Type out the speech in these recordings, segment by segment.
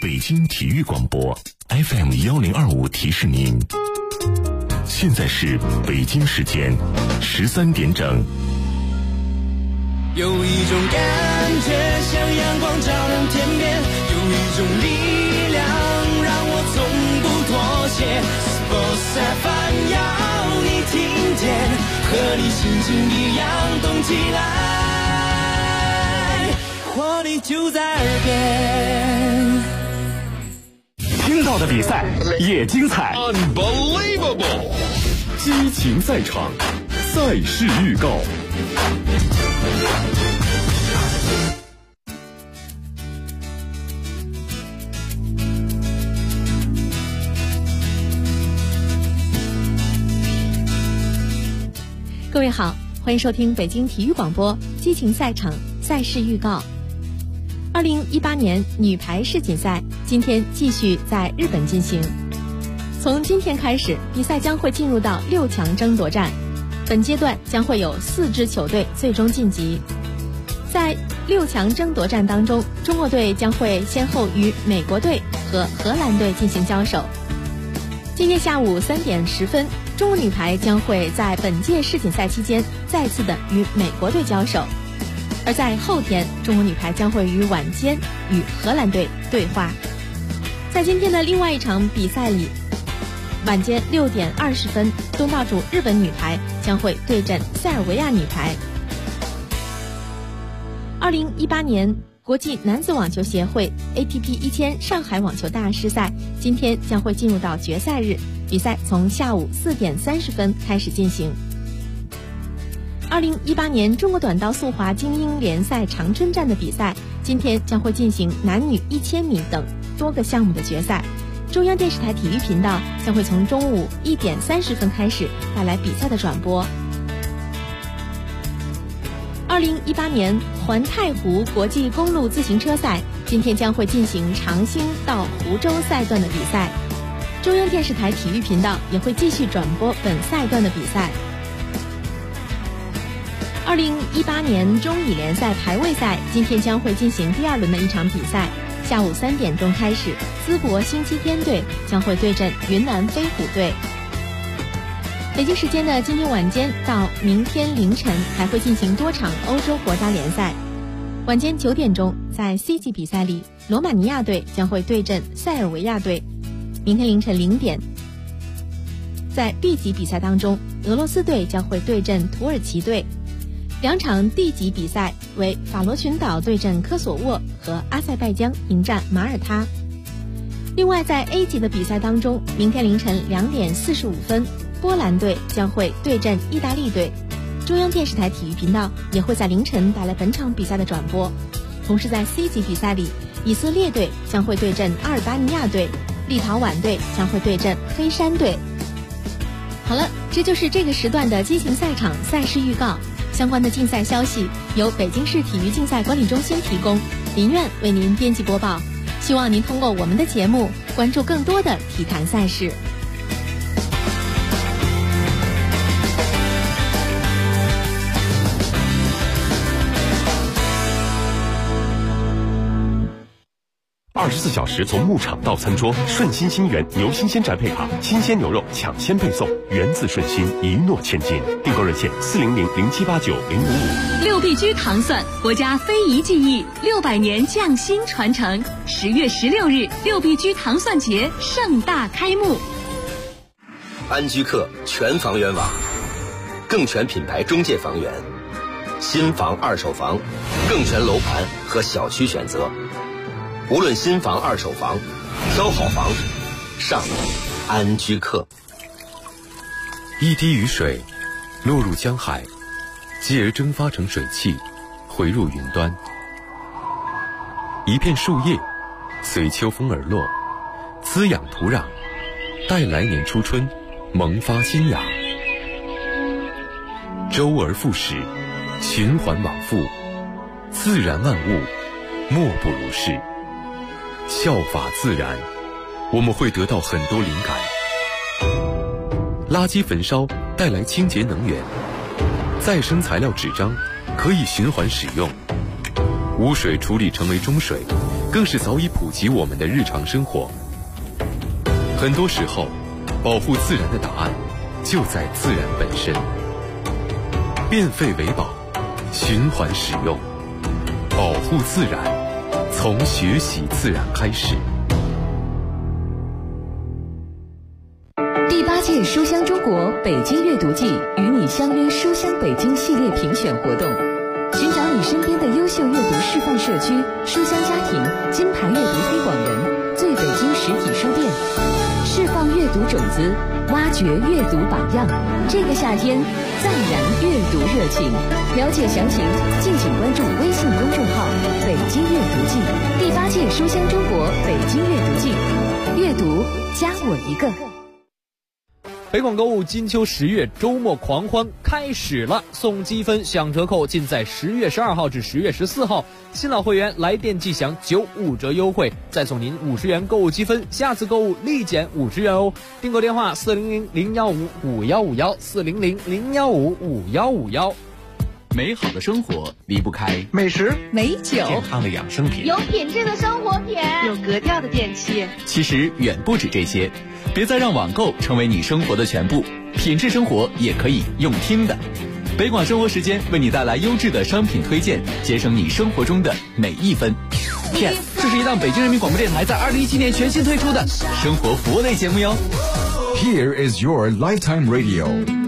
北京体育广播 FM1025提示您，现在是北京时间13点整。 有一种感觉像阳光照亮天边，有一种力量让我从不妥协。Sports FM 要你听见，和你心情一样动起来，活力就在耳边。 听到的比赛也精彩 Unbelievable 激情赛场，赛事预告。 各位好，欢迎收听北京体育广播激情赛场赛事预告。2018年女排世锦赛今天继续在日本进行，从今天开始，比赛将会进入到6强争夺战。本阶段将会有4支球队最终晋级。在6强争夺战当中，中国队将会先后与美国队和荷兰队进行交手。今天下午3点10分，中国女排将会在本届世锦赛期间再次的与美国队交手，而在后天，中国女排将会于晚间与荷兰队对话。在今天的另外一场比赛里，晚间6点20分，东道主日本女排将会对阵塞尔维亚女排。2018年国际男子网球协会 ATP 1000上海网球大师赛今天将会进入到决赛日，比赛从下午4点30分开始进行。2018年中国短道速滑精英联赛长春站的比赛今天将会进行男女1000米等多个项目的决赛。中央电视台体育频道将会从中午1点30分开始带来比赛的转播。2018年环太湖国际公路自行车赛今天将会进行长兴到湖州赛段的比赛，中央电视台体育频道也会继续转播本赛段的比赛。2018年中乙联赛排位赛今天将会进行第2轮的一场比赛，下午3点钟开始，淄博星期天队将会对阵云南飞虎队。北京时间的今天晚间到明天凌晨还会进行多场欧洲国家联赛。晚间9点钟，在 C 级比赛里，罗马尼亚队将会对阵塞尔维亚队。明天凌晨0点，在 B 级比赛当中，俄罗斯队将会对阵土耳其队。2场 D 级比赛为法罗群岛对阵科索沃和阿塞拜疆迎战马耳他。另外在 A 级的比赛当中，明天凌晨2点45分，波兰队将会对阵意大利队。中央电视台体育频道也会在凌晨带来本场比赛的转播。同时在 C 级比赛里，以色列队将会对阵阿尔巴尼亚队，立陶宛队将会对阵黑山队。好了，这就是这个时段的激情赛场赛事预告。相关的竞赛消息由北京市体育竞赛管理中心提供，林苑为您编辑播报。希望您通过我们的节目关注更多的体坛赛事。 24小时从牧场到餐桌，顺心新源牛新鲜宅配卡，新鲜牛肉抢先配送，源自顺心，一诺千金。订购热线400-0789-055。 6必居糖蒜，国家非遗技艺600年匠心传承。10月16日，6必居糖蒜节盛大开幕。 安居客全房源网，更全品牌中介房源，新房二手房，更全楼盘和小区选择。无论新房二手房，挑好房上安居客。 一滴雨水落入江海，继而蒸发成水汽，回入云端。一片树叶随秋风而落，滋养土壤，待来年初春萌发新芽。周而复始，循环往复，自然万物莫不如是。效法自然，我们会得到很多灵感。垃圾焚烧带来清洁能源，再生材料纸张可以循环使用，污水处理成为中水， 更是早已普及我们的日常生活。很多时候，保护自然的答案就在自然本身。变废为宝，循环使用，保护自然，从学习自然开始。 第8届书香中国北京阅读季与你相约书香北京系列评选活动，寻找你身边的优秀阅读示范社区、书香家庭、金牌阅读推广人、最北京实体书店，释放阅读种子，挖掘阅读榜样。这个夏天，再燃阅读热情。了解详情，敬请关注微信公众号“北京阅读季”。第8届书香中国北京阅读季，阅读加我一个。 北广购物金秋10月周末狂欢开始了，送积分享折扣尽在10月12号至10月14号。新老会员来电即享95折优惠，再送您50元购物积分，下次购物立减50元哦。订购电话400-015-5151，400-015-5151。 美好的生活离不开美食、 美酒、 健康的养生品， 有品质的生活品， 有格调的电器。 其实远不止这些，别再让网购成为你生活的全部，品质生活也可以用听的。北广生活时间为你带来优质的商品推荐，节省你生活中的每一分。Yes， 这是一档北京人民广播电台在2017年全新推出的生活服务类节目哟。 Here is your lifetime radio。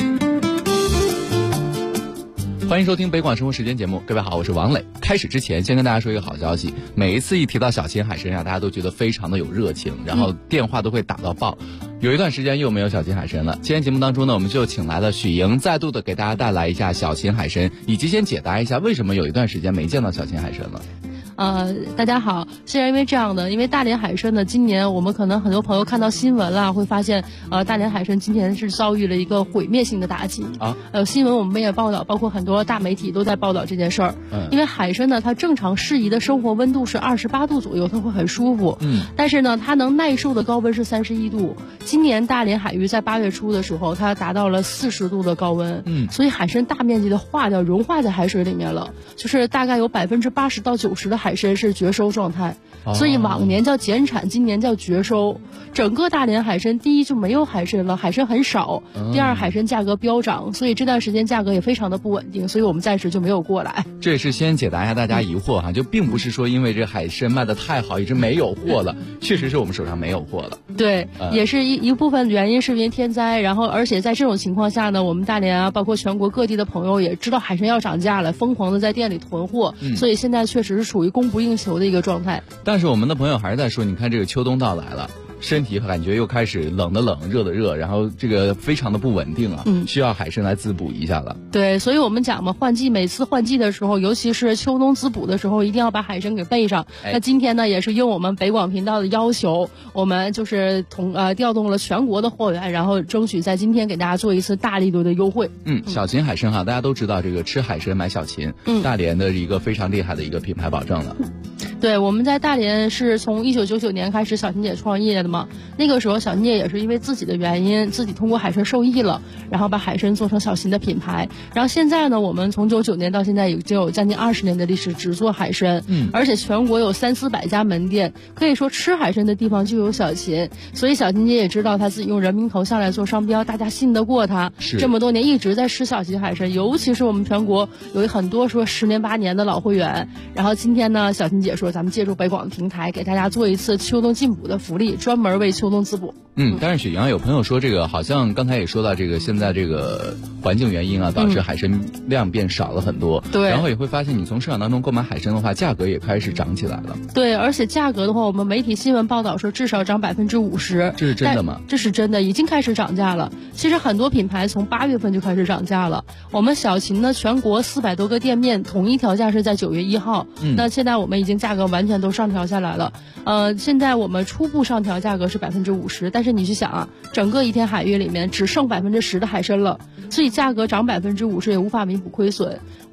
欢迎收听北广生活时间节目，各位好，我是王磊。开始之前先跟大家说一个好消息，每一次一提到小秦海参大家都觉得非常的有热情，然后电话都会打到爆。有一段时间又没有小秦海参了，今天节目当中呢，我们就请来了许莹，再度的给大家带来一下小秦海参，以及先解答一下为什么有一段时间没见到小秦海参了。 大家好，是因为这样的，因为大连海参呢，今年我们可能很多朋友看到新闻啦，会发现大连海参今年是遭遇了一个毁灭性的打击啊。新闻我们也报道，包括很多大媒体都在报道这件事儿。因为海参呢，它正常适宜的生活温度是28度左右，它会很舒服。但是呢，它能耐受的高温是31度。今年大连海域在8月初的时候，它达到了40度的高温。所以海参大面积的化掉，融化在海水里面了，就是大概有80%到90%的海参是绝收状态，所以往年叫减产，今年叫绝收。整个大连海参，第一就没有海参了，海参很少；第二，海参价格飙涨，所以这段时间价格也非常的不稳定，所以我们暂时就没有过来。 这也是先解答一下大家疑惑哈，就并不是说因为这海参卖的太好，一直没有货了，确实是我们手上没有货了。 对，也是一部分原因是因为天灾，然后而且在这种情况下呢，我们大连啊，包括全国各地的朋友也知道海参要涨价了，疯狂的在店里囤货，所以现在确实是属于供不应求的一个状态。 但是我们的朋友还是在说，你看这个秋冬到来了，身体感觉又开始冷的冷，热的热，然后这个非常的不稳定啊，需要海参来滋补一下了。 对，所以我们讲嘛，每次换季的时候，尤其是秋冬滋补的时候，一定要把海参给备上。那今天呢，也是应我们北广频道的要求，我们就是调动了全国的货源，然后争取在今天给大家做一次大力度的优惠。 小秦海参哈，大家都知道这个吃海参买小秦，大连的一个非常厉害的一个品牌保证了。 对，我们在大连是从1999年开始小秦姐创业的嘛，那个时候小秦姐也是因为自己的原因，自己通过海参受益了，然后把海参做成小秦的品牌。然后现在呢，我们从99年到现在已经有将近20年的历史，只做海参，而且全国有300-400家门店，可以说吃海参的地方就有小秦。所以小秦姐也知道她自己用人民头像来做商标，大家信得过她，这么多年一直在吃小秦海参，尤其是我们全国有很多说10年8年的老会员。然后今天呢，小秦姐说咱们借助北广的平台给大家做一次秋冬进补的福利，专门为秋冬滋补。 但是许阳有朋友说，这个好像刚才也说到，这个现在这个环境原因啊，导致海参量变少了很多。对，然后也会发现你从市场当中购买海参的话，价格也开始涨起来了。 对，而且价格的话，我们媒体新闻报道说至少涨50%。 这是真的吗？ 这是真的，已经开始涨价了。其实很多品牌从8月份就开始涨价了。我们小秦呢，全国400多个店面统一调价是在9月1号。那现在我们已经价格完全都上调下来了。现在我们初步上调价格是50%，但是你去想啊，整个一天海域里面只剩10%的海参了，所以价格涨50%也无法弥补亏损。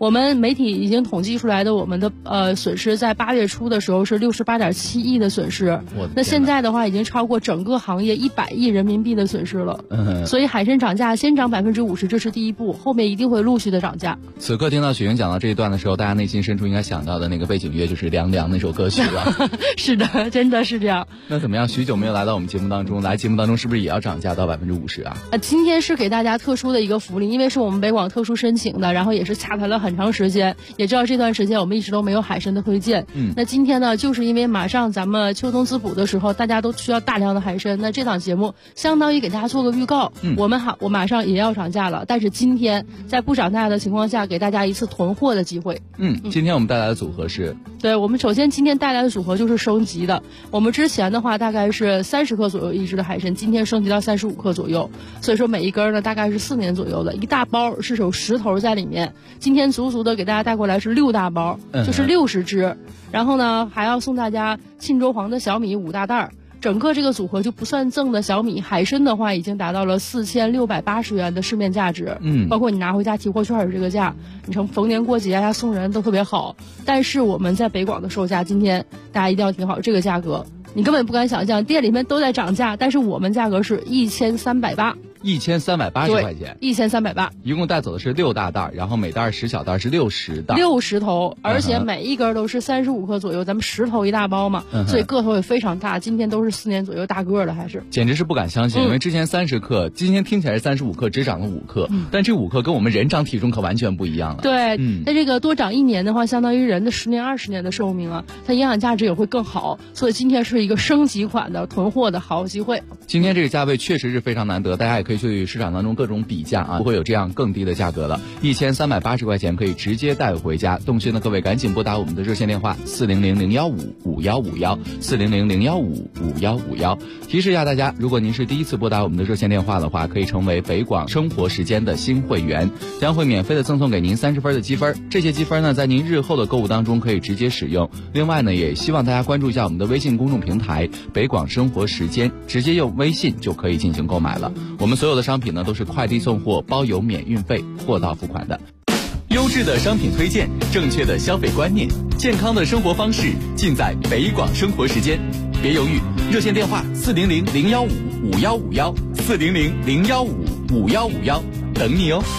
我们媒体已经统计出来的，我们的损失在8月初的时候是68.7亿的损失，那现在的话已经超过整个行业100亿人民币的损失了。所以海参涨价先涨50%，这是第一步，后面一定会陆续的涨价。 此刻听到雪莹讲到这一段的时候，大家内心深处应该想到的那个背景乐就是《凉凉》那首歌曲了。 是的，真的是这样。 那怎么样？许久没有来到我们节目当中，来节目当中是不是也要涨价到50%啊？ 今天是给大家特殊的一个福利，因为是我们北广特殊申请的，然后也是洽谈了很长时间，也知道这段时间我们一直都没有海参的推荐。那今天呢，就是因为马上咱们秋冬滋补的时候，大家都需要大量的海参，那这档节目相当于给大家做个预告，我马上也要涨价了，但是今天在不涨价的情况下，给大家一次囤货的机会。 今天我们带来的组合是， 对，我们首先今天带来的组合就是升级的。我们之前的话大概是30克左右一只的海参，今天升级到35克左右，所以说每一根呢大概是4年左右的，一大包是有10头在里面。今天足足的给大家带过来是6大包，就是60只，然后呢还要送大家沁州黄的小米5大袋。整个这个组合就不算赠的小米，海参的话已经达到了4680元的市面价值，包括你拿回家提货券的这个价，你从逢年过节呀送人都特别好。但是我们在北广的售价，今天大家一定要听好这个价格，你根本不敢想象，店里面都在涨价，但是我们价格是1380。 1380块钱 ，1380， 一共带走的是6大袋，然后每袋10小袋是60袋 ，60头，而且每一根都是35克左右，咱们10头一大包嘛，所以个头也非常大。今天都是4年左右大个的，还是简直是不敢相信，因为之前30克，今天听起来是35克，只涨了5克，但这5克跟我们人长体重可完全不一样了。 对，那这个多长1年的话，相当于人的10年20年的寿命啊，它营养价值也会更好，所以今天是一个升级款的囤货的好机会。 今天这个价位确实是非常难得，大家也可以去市场当中各种比价啊，不会有这样更低的价格了。1380块钱可以直接带回家。动心的各位赶紧拨打我们的热线电话400-015-5151，400-015-5151。提示一下大家，如果您是第一次拨打我们的热线电话的话，可以成为北广生活时间的新会员，将会免费的赠送给您30分的积分。这些积分呢，在您日后的购物当中可以直接使用。另外呢，也希望大家关注一下我们的微信公众平台北广生活时间，直接用微信就可以进行购买了。我们所有的商品呢都是快递送货，包邮免运费，货到付款的。优质的商品推荐，正确的消费观念，健康的生活方式，尽在北广生活时间。别犹豫，热线电话400-015-5151，400-015-5151，等你哦。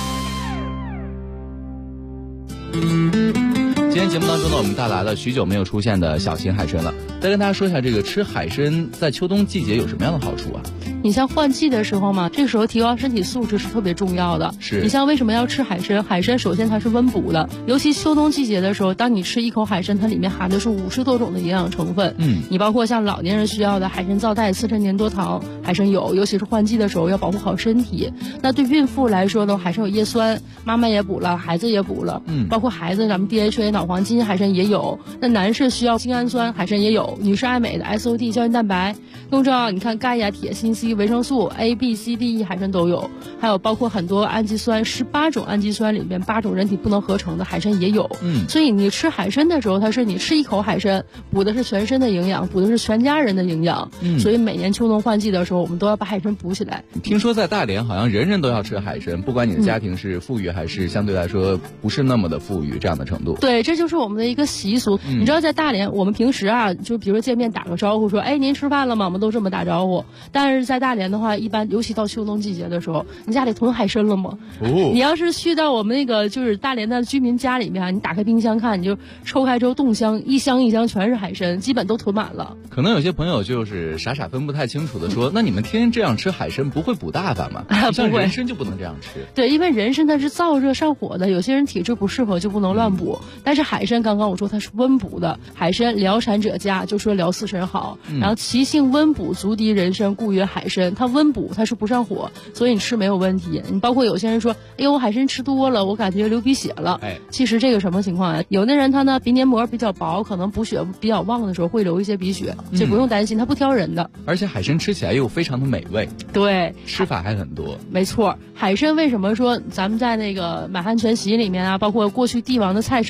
今天节目当中呢，我们带来了许久没有出现的小型海参了。再跟大家说一下，这个吃海参在秋冬季节有什么样的好处啊？ 你像换季的时候嘛，这个时候提高身体素质是特别重要的。 是。 你像为什么要吃海参？海参首先它是温补的，尤其秋冬季节的时候，当你吃一口海参，它里面含的是50多种的营养成分。你包括像老年人需要的海参皂苷、刺身粘多糖，海参有，尤其是换季的时候要保护好身体。那对孕妇来说呢，海参有叶酸，妈妈也补了，孩子也补了。包括孩子咱们 DHA 脑黄金海参也有。那男士需要精氨酸，海参也有。女士爱美的 SOD 胶原蛋白，更重要，你看钙呀、铁、锌、C、维生素 A、B、C、D、E 海参都有，还有包括很多氨基酸，18种氨基酸里面8种人体不能合成的海参也有。所以你吃海参的时候，它是你吃一口海参，补的是全身的营养，补的是全家人的营养。所以每年秋冬换季的时候，我们都要把海参补起来。 听说在大连好像人人都要吃海参，不管你的家庭是富裕还是相对来说不是那么的富裕这样的程度。 对，这就是我们的一个习俗。你知道在大连，我们平时啊，就比如见面打个招呼说，哎，您吃饭了吗？我们都这么打招呼。但是在大连的话，一般尤其到秋冬季节的时候，你家里囤海参了吗？你要是去到我们那个就是大连的居民家里面，你打开冰箱看，你就抽开之后冻箱，一箱一箱全是海参，基本都囤满了。 可能有些朋友就是傻傻分不太清楚的说，那你们天天这样吃海参不会补大发吗？像人参就不能这样吃。 对，因为人参它是燥热上火的，有些人体质不适合就不能乱补。但是海参刚刚我说它是温补的，海参疗产者佳，就说疗四神好。然后其性温补，足敌人参，故曰海参。它温补，它是不上火，所以你吃没有问题。你包括有些人说，哎呦，海参吃多了，我感觉流鼻血了。其实这个什么情况啊？有的人他呢鼻黏膜比较薄，可能补血比较旺的时候会流一些鼻血，这不用担心，它不挑人的。 而且海参吃起来又非常的美味。 对， 吃法还很多。 没错，海参为什么说咱们在那个满汉全席里面啊，包括过去帝王的菜式里面，海参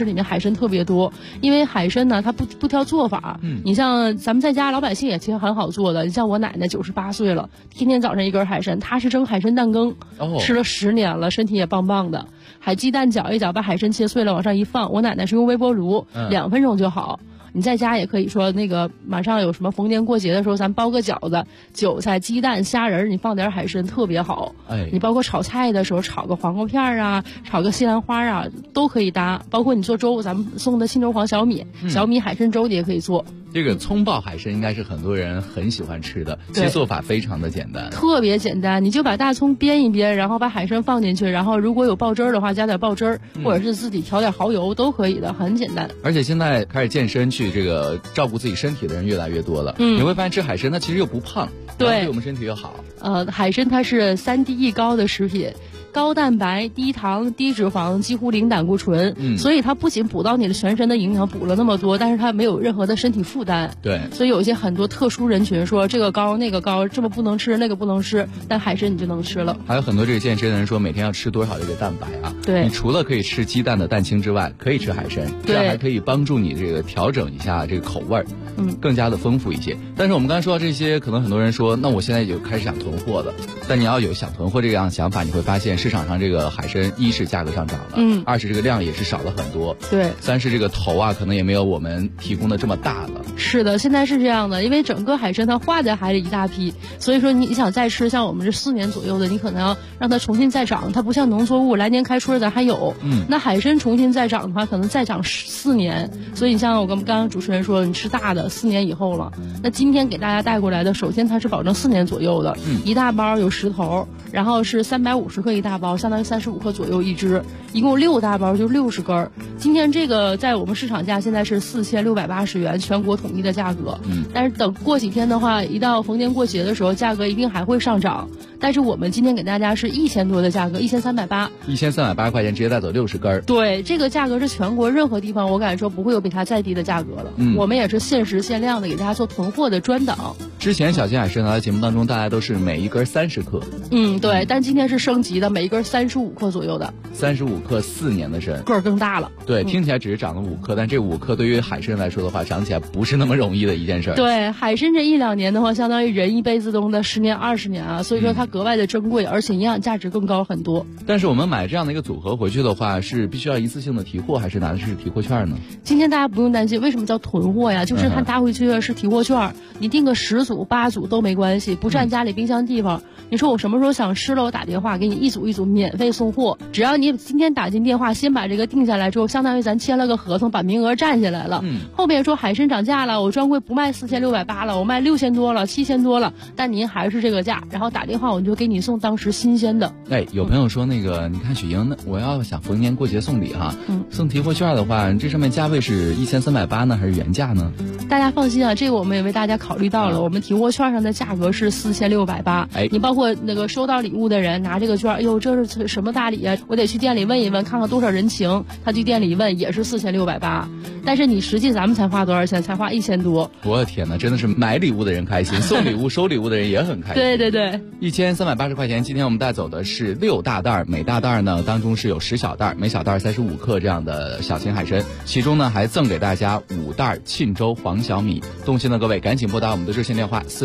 参特别多，因为海参呢它不挑做法，你像咱们在家老百姓也其实很好做的，你像我奶奶98岁了，天天早上一根海参，她是蒸海参蛋羹，吃了10年了，身体也棒棒的。海鸡蛋搅一搅，把海参切碎了往上一放，我奶奶是用微波炉，2分钟就好。你在家也可以说那个马上有什么逢年过节的时候，咱包个饺子，韭菜、鸡蛋、虾仁，你放点海参特别好。你包括炒菜的时候，炒个黄瓜片啊，炒个西兰花啊，都可以搭。包括你做粥，咱们送的青州黄小米，小米海参粥你也可以做。 这个葱爆海参应该是很多人很喜欢吃的，其实做法非常的简单， 特别简单。你就把大葱煸一煸，然后把海参放进去，然后如果有爆汁儿的话，加点爆汁儿，或者是自己调点蚝油都可以的，很简单。 而且现在开始健身去这个照顾自己身体的人越来越多了，你会发现吃海参它其实又不胖，对我们身体又好。 海参它是3低1高的食品。高蛋白、低糖、低脂肪，几乎零胆固醇，所以它不仅补到你的全身的营养，补了那么多，但是它没有任何的身体负担。 对， 所以有一些很多特殊人群说这个高那个高，这么不能吃那个不能吃，但海参你就能吃了。 还有很多这个健身的人说每天要吃多少这个蛋白啊？ 对， 你除了可以吃鸡蛋的蛋清之外，可以吃海参，这样还可以帮助你这个调整一下这个口味儿，更加的丰富一些。但是我们刚才说到这些，可能很多人说，那我现在就开始想囤货了。但你要有想囤货这样的想法，你会发现市场上这个海参一是价格上涨了，2是这个量也是少了很多， 对 ，3是这个头啊可能也没有我们提供的这么大了。 是的，现在是这样的，因为整个海参它化在海里一大批，所以说你想再吃，像我们这4年左右的，你可能要让它重新再长，它不像农作物来年开春咱还有，那海参重新再长的话，可能再长4年，所以你像我跟刚刚主持人说，你吃大的4年以后了，那今天给大家带过来的，首先它是保证4年左右的，一大包有10头，然后是350克一大包，相当于35克左右一只，一共6大包就60根。今天这个在我们市场价现在是4680元，全国统一的价格。但是等过几天的话，一到逢年过节的时候，价格一定还会上涨。但是我们今天给大家是1000多的价格，1380，1380 块钱直接带走60根。 对，这个价格是全国任何地方我敢说不会有比它再低的价格了。我们也是限时限量的给大家做囤货的专档。 之前小金海参来节目当中，大家都是每一根30克。 对，但今天是升级的，每一根35克左右的。 35克4年的参， 个儿更大了。 对，听起来只是长了5克，但这5克对于海参来说的话，长起来不是那么容易的一件事。 对，海参这1-2年的话，相当于人一辈子中的10年20年啊，所以说它格外的珍贵，而且营养价值更高很多。 但是我们买这样的一个组合回去的话，是必须要一次性的提货，还是拿的是提货券呢？ 今天大家不用担心，为什么叫囤货呀？就是它拿回去的是提货券，你订个10组8组都没关系，不占家里冰箱地方。你说我什么时候想吃了，我打电话给你一组一组免费送货，只要你今天打进电话，先把这个定下来之后，相当于咱签了个合同，把名额占下来了。后面说海参涨价了，我专柜不卖4680了，我卖6000多了，7000多了，但您还是这个价，然后打电话我就给你送当时新鲜的。 有朋友说那个，你看雪莹，那我要想逢年过节送礼哈，送提货券的话，这上面价位是1380呢，还是原价呢？ 大家放心啊，这个我们也为大家考虑到了，我们提货券上的价格是4680。你包括那个收到礼物的人拿这个券，哎呦，这是什么大礼啊？我得去店里问一问，看看多少人情。他去店里一问也是4680，但是你实际咱们才花多少钱？才花1000多。 我的天哪，真的是买礼物的人开心，送礼物收礼物的人也很开心。 对对对 ，1380块钱。今天我们带走的是6大袋，每大袋呢当中是有10小袋，每小袋35克这样的小型海参，其中呢还赠给大家5袋沁州黄小米。动心的各位赶紧拨打我们的热线电话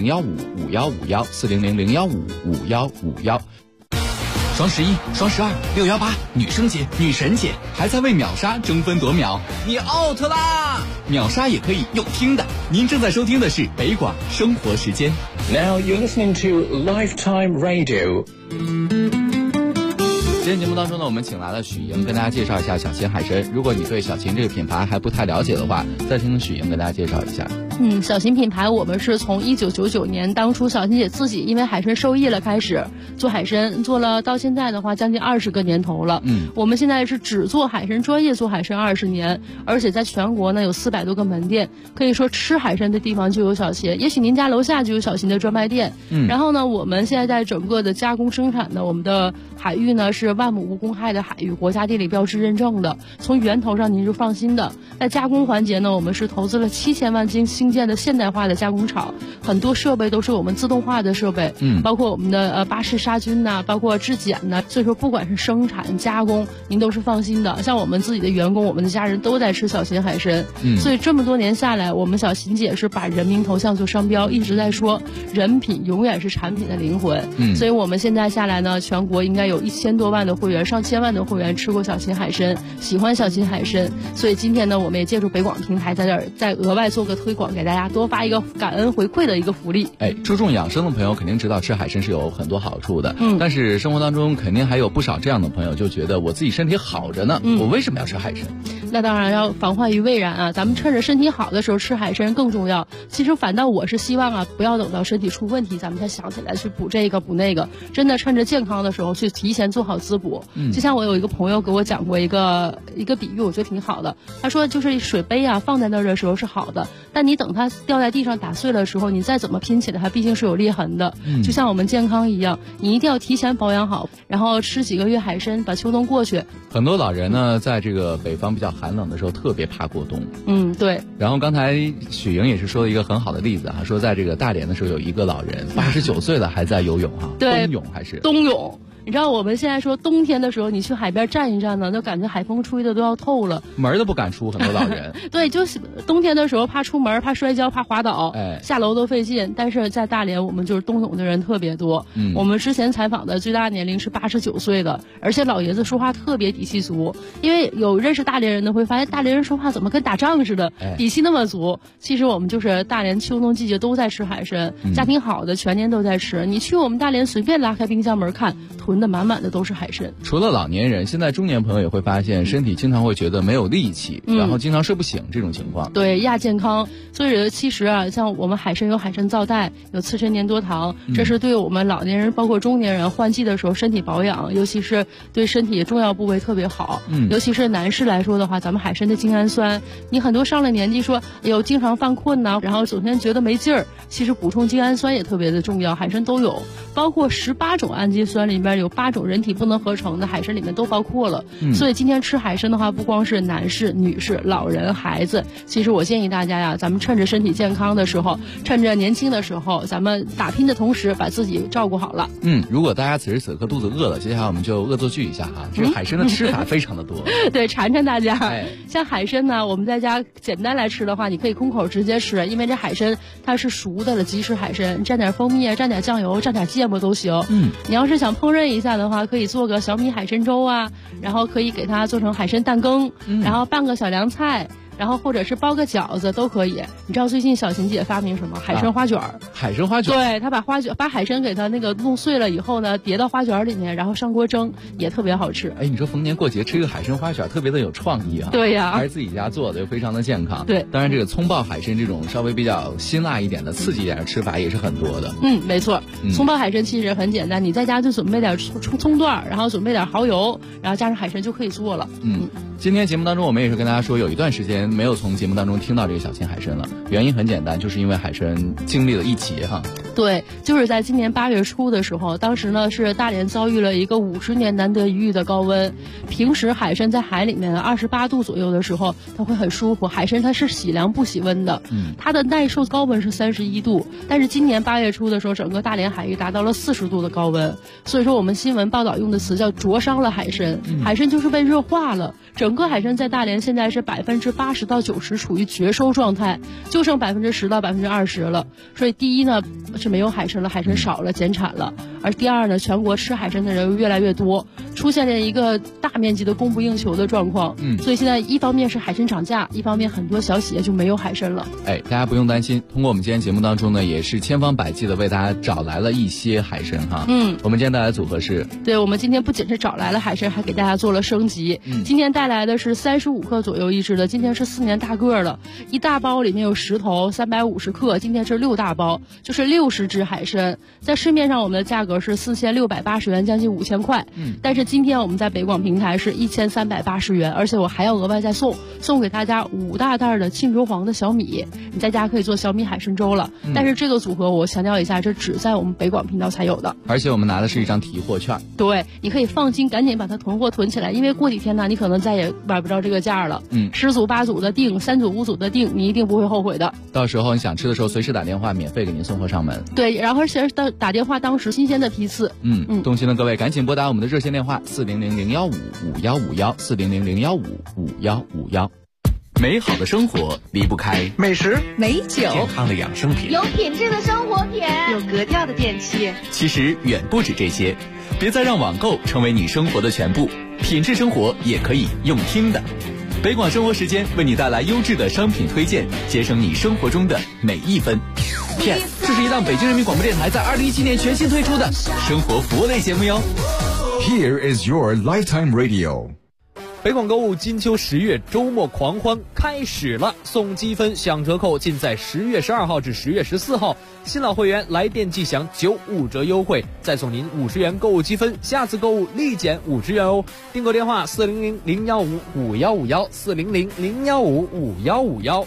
400-015-5151，400-015-5151。 双11、双12、618，女生节、女神节，还在为秒杀争分夺秒，你 out 啦！秒杀也可以用听的。您正在收听的是北广生活时间。 Now you're listening to Lifetime Radio。 今天节目当中呢，我们请来了许莹，跟大家介绍一下小秦海参。如果你对小秦这个品牌还不太了解的话，再听许莹跟大家介绍一下。 小秦品牌我们是从1999年当初小秦姐自己因为海参受益了开始做海参，做了到现在的话将近20个年头了。我们现在是只做海参，专业做海参20年，而且在全国呢有400多个门店，可以说吃海参的地方就有小秦，也许您家楼下就有小秦的专卖店。然后呢，我们现在在整个的加工生产的我们的海域呢是万亩无公害的海域，国家地理标志认证的，从源头上您是放心的。 在加工环节呢，我们是投资了7000万新建的现代化的加工厂，很多设备都是我们自动化的设备，包括我们的巴氏杀菌呐，包括质检呐，所以说不管是生产加工，您都是放心的。像我们自己的员工，我们的家人都在吃小秦海参，所以这么多年下来，我们小秦姐是把人民头像做商标，一直在说人品永远是产品的灵魂。所以我们现在下来呢，全国应该有1000多万的会员，上千万的会员吃过小秦海参，喜欢小秦海参。所以今天呢，我们也借助北广平台在这儿再额外做个推广，给大家多发一个感恩回馈的一个福利。 注重养生的朋友肯定知道吃海参是有很多好处的，但是生活当中肯定还有不少这样的朋友就觉得我自己身体好着呢，我为什么要吃海参？ 那当然要防患于未然啊！咱们趁着身体好的时候吃海参更重要。其实反倒我是希望啊，不要等到身体出问题，咱们才想起来去补这个补那个。真的趁着健康的时候去提前做好滋补。就像我有一个朋友给我讲过一个比喻，我觉得挺好的。他说就是水杯啊放在那儿的时候是好的，但你等它掉在地上打碎了的时候，你再怎么拼起来，它毕竟是有裂痕的。就像我们健康一样，你一定要提前保养好，然后吃几个月海参，把秋冬过去。 很多老人呢，在这个北方比较寒冷的时候，特别怕过冬。 对。 然后刚才许莹也是说了一个很好的例子哈，说在这个大连的时候，有一个老人89岁了还在游泳哈， 对， 冬泳还是冬泳。你知道我们现在说冬天的时候，你去海边站一站呢，就感觉海风吹的都要透了， 门都不敢出，很多老人。 对，就是冬天的时候怕出门，怕摔跤，怕滑倒，下楼都费劲。但是在大连，我们就是冬泳的人特别多。我们之前采访的最大年龄是89岁的，而且老爷子说话特别底气足。因为有认识大连人的会发现，大连人说话怎么跟打仗似的，底气那么足。其实我们就是大连秋冬季节都在吃海参，家庭好的全年都在吃。你去我们大连随便拉开冰箱门看，囤的满满的都是海参。 除了老年人，现在中年朋友也会发现身体经常会觉得没有力气，然后经常睡不醒这种情况。 对，亚健康。所以其实啊，像我们海参有海参皂苷，有刺参粘多糖，这是对我们老年人包括中年人换季的时候身体保养，尤其是对身体重要部位特别好。尤其是男士来说的话，咱们海参的精氨酸，你很多上了年纪说有经常犯困呐，然后整天觉得没劲儿，其实补充精氨酸也特别的重要，海参都有，包括18种氨基酸里面有8种人体不能合成的，海参里面都包括了。所以今天吃海参的话，不光是男士、女士、老人、孩子，其实我建议大家呀，咱们趁着身体健康的时候，趁着年轻的时候，咱们打拼的同时把自己照顾好了。 如果大家此时此刻肚子饿了，接下来我们就恶作剧一下哈，这个海参的吃法非常的多。 对，馋馋大家。像海参呢，我们在家简单来吃的话，你可以空口直接吃，因为这海参它是熟的了，即食海参，蘸点蜂蜜啊，蘸点酱油，蘸点芥末都行。你要是想烹饪一下的话，可以做个小米海参粥啊，然后可以给它做成海参蛋羹，然后拌个小凉菜，然后或者是包个饺子都可以。你知道最近小琴姐发明什么？海参花卷儿。 海参花卷。 对，她把海参给它那个弄碎了以后呢，叠到花卷里面，然后上锅蒸，也特别好吃。 你说逢年过节吃一个海参花卷，特别的有创意啊。 对呀， 还是自己家做的，又非常的健康。 对， 当然这个葱爆海参这种稍微比较辛辣一点的、刺激一点的吃法也是很多的。 没错。葱爆海参其实很简单，你在家就准备点葱段，然后准备点蚝油，然后加上海参就可以做了。 今天节目当中我们也是跟大家说，有一段时间没有从节目当中听到这个小秦海参了，原因很简单，就是因为海参经历了一劫哈。 对，就是在今年8月初的时候，当时呢是大连遭遇了一个50年难得一遇的高温。平时海参在海里面28度左右的时候，它会很舒服。海参它是喜凉不喜温的，它的耐受高温是31度，但是今年8月初的时候，整个大连海域达到了40度的高温，所以说我们新闻报道用的词叫灼伤了海参。海参就是被热化了。整个海参在大连现在是80%到90%处于绝收状态，就剩10%到20%了。所以第一呢是没有海参了，海参少了，减产了。而第二呢，全国吃海参的人越来越多，出现了一个大面积的供不应求的状况。所以现在一方面是海参涨价，一方面很多小企业就没有海参了。 大家不用担心，通过我们今天节目当中呢，也是千方百计的为大家找来了一些海参哈。我们今天带来的组合是， 对，我们今天不仅是找来了海参，还给大家做了升级。今天带来的是35克左右一只的，今天是4年大个了，一大包里面有10头，350克，今天是6大包，就是60只海参。在市面上我们的价格是4680元，将近5000块。但是今天我们在北广平台是1380元，而且我还要额外再送给大家5大袋的沁竹黄的小米，你在家可以做小米海参粥了。但是这个组合我强调一下，这只在我们北广频道才有的， 而且我们拿的是一张提货券。 对，你可以放心，赶紧把它囤货囤起来，因为过几天呢，你可能再也买不着这个价了。10组8组组的订，3组5组的订，你一定不会后悔的。 到时候你想吃的时候，随时打电话，免费给您送货上门。 对，然后而且打电话当时新鲜的批次。 动心的各位赶紧拨打我们的热线电话400-015-5151，400-015-5151。美好的生活离不开美食、 美酒、 健康的养生品， 有品质的生活品， 有格调的电器。 其实远不止这些，别再让网购成为你生活的全部，品质生活也可以用听的。北广生活时间为你带来优质的商品推荐，节省你生活中的每一分。PS， 这是一档北京人民广播电台在2017年全新推出的生活服务类节目哟。 Here is your lifetime radio。 北广购物金秋10月周末狂欢开始了，送积分享折扣尽在10月12号至10月14号。新老会员来电即享95折优惠，再送您50元购物积分，下次购物立减50元哦。订购电话400-015-5151，400-015-5151。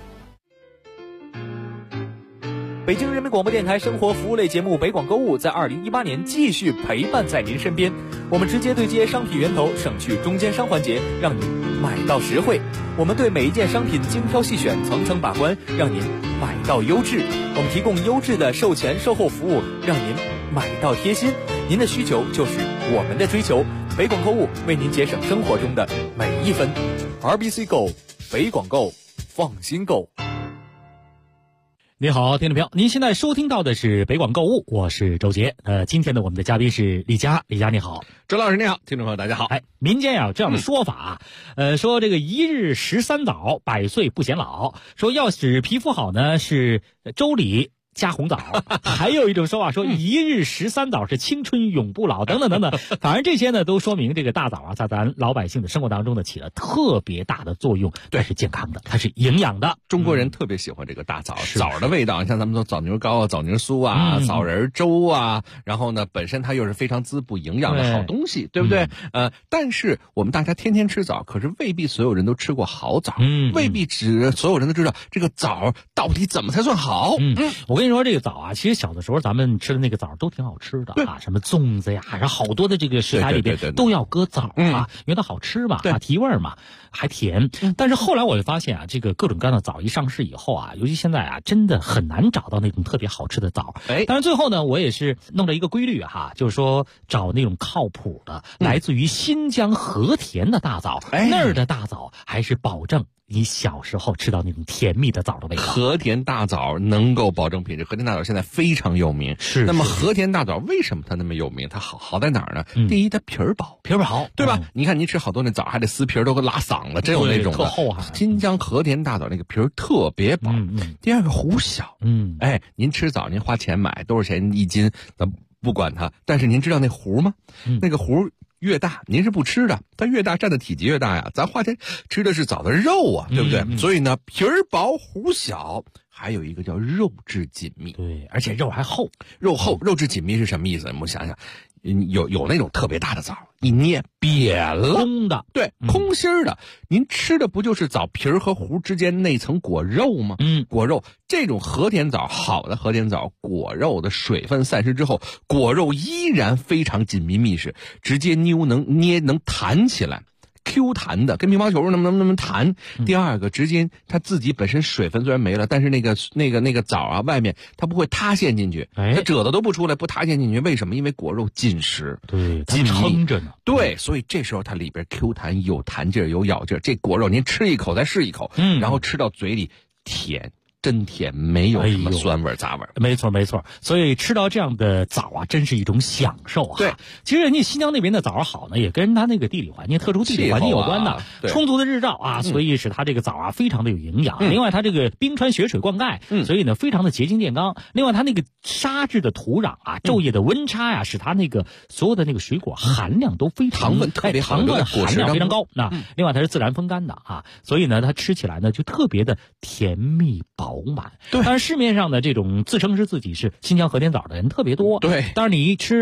北京人民广播电台生活服务类节目北广购物在2018年继续陪伴在您身边，我们直接对接商品源头，省去中间商环节，让您买到实惠。我们对每一件商品精挑细选，层层把关，让您买到优质。我们提供优质的售前售后服务，让您买到贴心。您的需求就是我们的追求，北广购物为您节省生活中的每一分。RBC Go， 北广购，放心购。 你好，听众朋友，您现在收听到的是北广购物，我是周杰。今天呢，我们的嘉宾是李佳，李佳你好， 周老师你好，听众朋友大家好。 民间有这样的说法，说这个一日13枣，百岁不显老。说要使皮肤好呢，是粥里加红枣，还有一种说法说一日13枣是青春永不老，等等等等。反正这些呢，都说明这个大枣啊，在咱老百姓的生活当中呢，起了特别大的作用，它是健康的，它是营养的。 中国人特别喜欢这个大枣，枣的味道，像咱们说枣泥糕啊、枣泥酥啊、枣仁粥啊，然后呢，本身它又是非常滋补营养的好东西，对不对？但是我们大家天天吃枣，可是未必所有人都吃过好枣，未必所有人都知道这个枣到底怎么才算好。 我跟你说这个枣啊，其实小的时候咱们吃的那个枣都挺好吃的啊，什么粽子呀，然后好多的这个食材里边都要搁枣啊，因为它好吃嘛，提味嘛，还甜。但是后来我就发现啊，这个各种各样的枣一上市以后啊，尤其现在啊，真的很难找到那种特别好吃的枣。但是最后呢，我也是弄了一个规律哈，就是说找那种靠谱的，来自于新疆和田的大枣，那儿的大枣还是保证你小时候吃到那种甜蜜的枣的味道。 和田大枣能够保证品质，和田大枣现在非常有名。那么和田大枣为什么它那么有名？它好在哪儿呢？第一，它皮儿薄，对吧？你看你吃好多那枣还得撕皮儿，都会拉嗓子，真有那种的。 特厚哈。 新疆和田大枣那个皮儿特别薄。第二个核小。您吃枣您花钱买多少钱一斤，咱不管它，但是您知道那核吗？那个核越大，您是不吃的，它越大占的体积越大呀。咱花钱吃的是枣的肉啊，对不对？所以呢，皮儿薄核小，还有一个叫肉质紧密。 对，而且肉还厚， 肉质紧密是什么意思？我们想想，有那种特别大的枣，一捏扁了， 空的， 对，空心儿的。您吃的不就是枣皮儿和核之间那层果肉吗？果肉这种和田枣，好的和田枣，果肉的水分散失之后，果肉依然非常紧密密实，直接能弹起来。Q 弹的，跟乒乓球那么弹。第二个，直接它自己本身水分虽然没了，但是那个枣啊，外面它不会塌陷进去，它褶子都不出来，不塌陷进去。为什么？因为果肉紧实， 对，它撑着呢。 对，所以这时候它里边 Q 弹，有弹劲儿，有咬劲儿。这果肉您吃一口再试一口，然后吃到嘴里甜。真甜，没有什么酸味杂味。 没错，所以吃到这样的枣啊，真是一种享受啊。 对， 其实人家新疆那边的枣好呢，也跟它那个地理环境、特殊地理环境有关的。充足的日照啊，所以使它这个枣啊非常的有营养。另外，它这个冰川雪水灌溉，所以呢非常的洁净健康。另外，它那个沙质的土壤啊，昼夜的温差呀，使它那个所有的那个水果含量都非常糖分特别好， 糖分含量非常高。另外它是自然风干的啊，所以呢它吃起来呢就特别的甜蜜饱满。对，但是市面上的这种自称是自己是新疆和田枣的人特别多。 对， 但是你一吃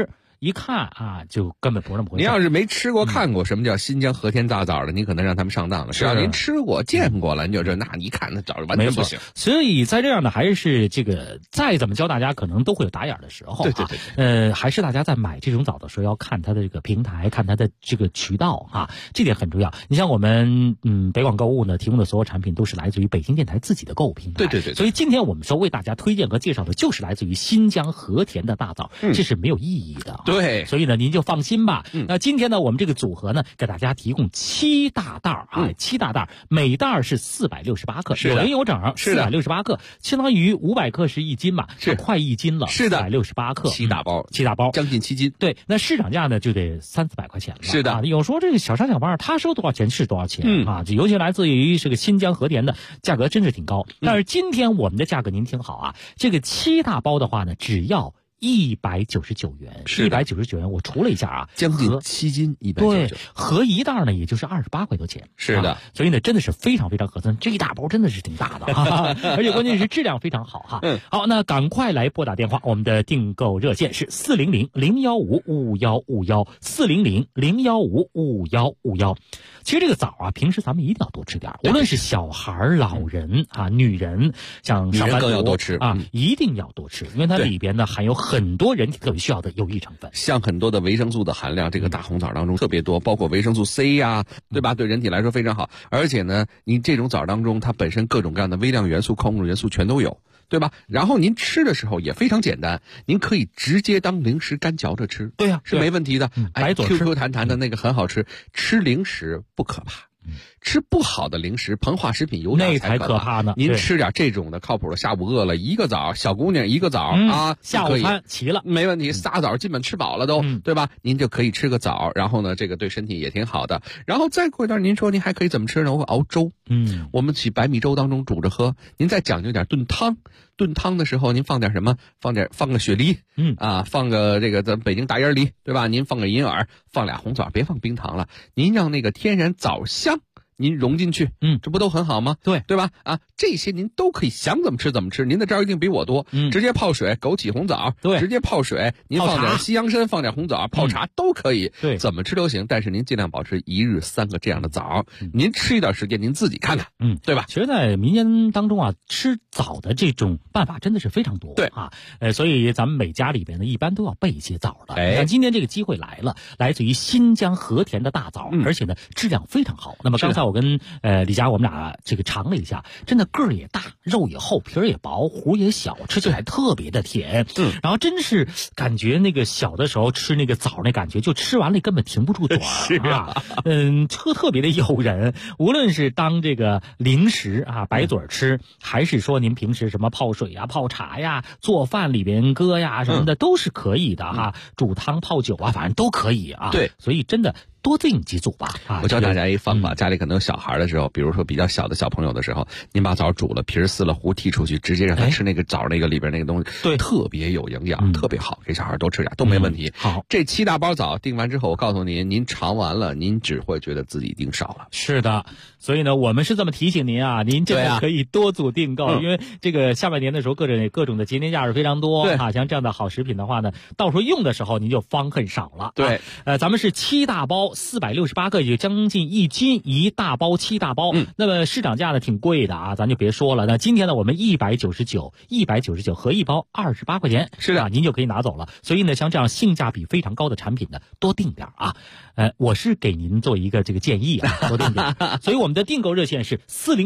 一看啊，就根本不是那么回事。 您要是没吃过看过什么叫新疆和田大枣的，您可能让他们上当了。只要您吃过见过了，你就这那你一看那枣完全不行。 所以在这样呢，还是这个再怎么教大家，可能都会有打眼的时候。对，还是大家在买这种枣的时候要看它的这个平台，看它的这个渠道啊，这点很重要。你像我们北广购物呢提供的所有产品都是来自于北京电台自己的购物平台。对。所以今天我们说为大家推荐和介绍的就是来自于新疆和田的大枣，这是没有意义的。 对， 所以呢您就放心吧。那今天呢我们这个组合呢给大家提供7大袋啊，7大袋，每袋是468克，有零有整，468克，相当于500克是1斤吧，是快1斤了。是的，468克，7大包， 将近7斤。 对，那市场价呢就得300-400块钱了。 是的， 有说这个小商小贩他收多少钱是多少钱啊，尤其来自于这个新疆和田的价格真是挺高。但是今天我们的价格您听好啊，这个7大包的话呢，只要199元，是199元。我除了一下啊， 将近7斤199。 对，合一袋呢也就是28块多钱。 是的， 所以呢真的是非常非常合算，这一大包真的是挺大的而且关键是质量非常好哈。好，那赶快来拨打电话，我们的订购热线是400-015-5151，400-015-5151。其实这个枣啊，平时咱们一定要多吃点，无论是小孩、老人啊、女人，像上班族更要多吃啊，一定要多吃，因为它里边呢含有很多人体特别需要的有益成分， 像很多的维生素的含量，这个大红枣当中特别多，包括维生素 C 呀，对吧？对人体来说非常好。而且呢，您这种枣当中，它本身各种各样的微量元素、矿物元素全都有，对吧？然后您吃的时候也非常简单，您可以直接当零食干嚼着吃， 对呀， 是没问题的。 白嘴 Q 弹弹的那个很好吃，吃零食不可怕。吃不好的零食、膨化食品、油炸才可怕呢。 您吃点这种的靠谱的，下午饿了一个枣，小姑娘一个枣啊， 下午餐齐了， 没问题。仨枣基本吃饱了都，对吧？您就可以吃个枣，然后呢，这个对身体也挺好的。然后再过一段，您说您还可以怎么吃呢？我熬粥，我们起白米粥当中煮着喝。您再讲究点炖汤。炖汤的时候，您放点什么？放个雪梨，放个这个咱北京大椰梨，对吧？您放个银耳，放俩红枣，别放冰糖了。您让那个天然枣香您融进去，这不都很好吗？对吧？啊，这些您都可以想怎么吃怎么吃。您的招一定比我多，直接泡水，枸杞红枣，直接泡水，您放点西洋参，放点红枣，泡茶都可以，怎么吃都行。但是您尽量保持1日3个这样的枣，您吃一段时间，您自己看看，对吧？ 其实，在民间当中啊，吃枣的这种办法真的是非常多，所以咱们每家里边呢，一般都要备一些枣的。那今天这个机会来了，来自于新疆和田的大枣，而且呢质量非常好。那么刚才我跟李佳我们俩这个尝了一下，真的个儿也大，肉也厚，皮儿也薄，核也小，吃起来特别的甜。然后真是感觉那个小的时候吃那个枣那感觉，就吃完了根本停不住嘴啊。特别的诱人。无论是当这个零食啊白嘴吃，还是说您平时什么泡水呀、泡茶呀、做饭里边搁呀什么的，都是可以的哈。煮汤泡酒啊，反正都可以啊。 对， 所以真的多订几组吧。 我教大家一方法，家里可能有小孩的时候，比如说比较小的小朋友的时候，您把枣煮了，皮儿撕了，核剔出去，直接让他吃那个枣那个里边那个东西，对，特别有营养，特别好，给小孩多吃点都没问题。 好， 这7大包枣订完之后，我告诉您，您尝完了，您只会觉得自己订少了。 是的，所以呢，我们是这么提醒您啊，您真的可以多组订购，因为这个下半年的时候，各种的节年假日非常多啊，像这样的好食品的话呢，到时候用的时候您就方恨少了。 对， 咱们是7大包468克，也就将近1斤一大包，7大包。那么市场价呢挺贵的啊，咱就别说了。那今天呢，我们199合一包28块钱， 是的， 您就可以拿走了。所以呢，像这样性价比非常高的产品呢，多订点啊。我是给您做一个这个建议啊，多订点。所以我们的订购热线是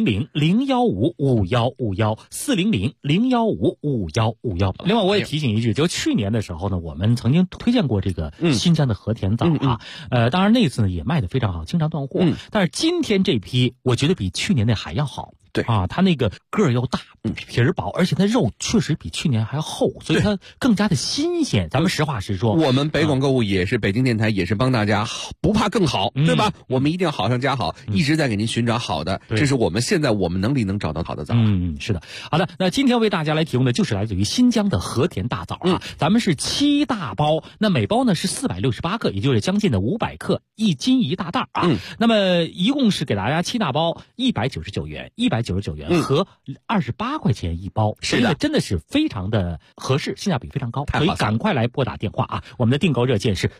400-015-5151，400-015-5151。另外，我也提醒一句，就去年的时候呢，我们曾经推荐过这个新疆的和田枣啊。当然那次呢也卖得非常好，经常断货。但是今天这批，我觉得比去年那还要好。 对啊，它那个个儿又大，皮儿薄，而且它肉确实比去年还要厚，所以它更加的新鲜。咱们实话实说， 我们北广购物也是北京电台，也是帮大家不怕更好，对吧？我们一定要好上加好，一直在给您寻找好的，这是我们现在我们能力能找到好的枣。 是的。好的，那今天为大家来提供的就是来自于新疆的和田大枣啊。咱们是7大包，那每包呢是468克，也就是将近的500克，1斤一大袋啊。那么一共是给大家7大包199元，199 399元和28块钱一包， 是的， 真的是非常的合适，性价比非常高，所以赶快来拨打电话啊！我们的订购热线是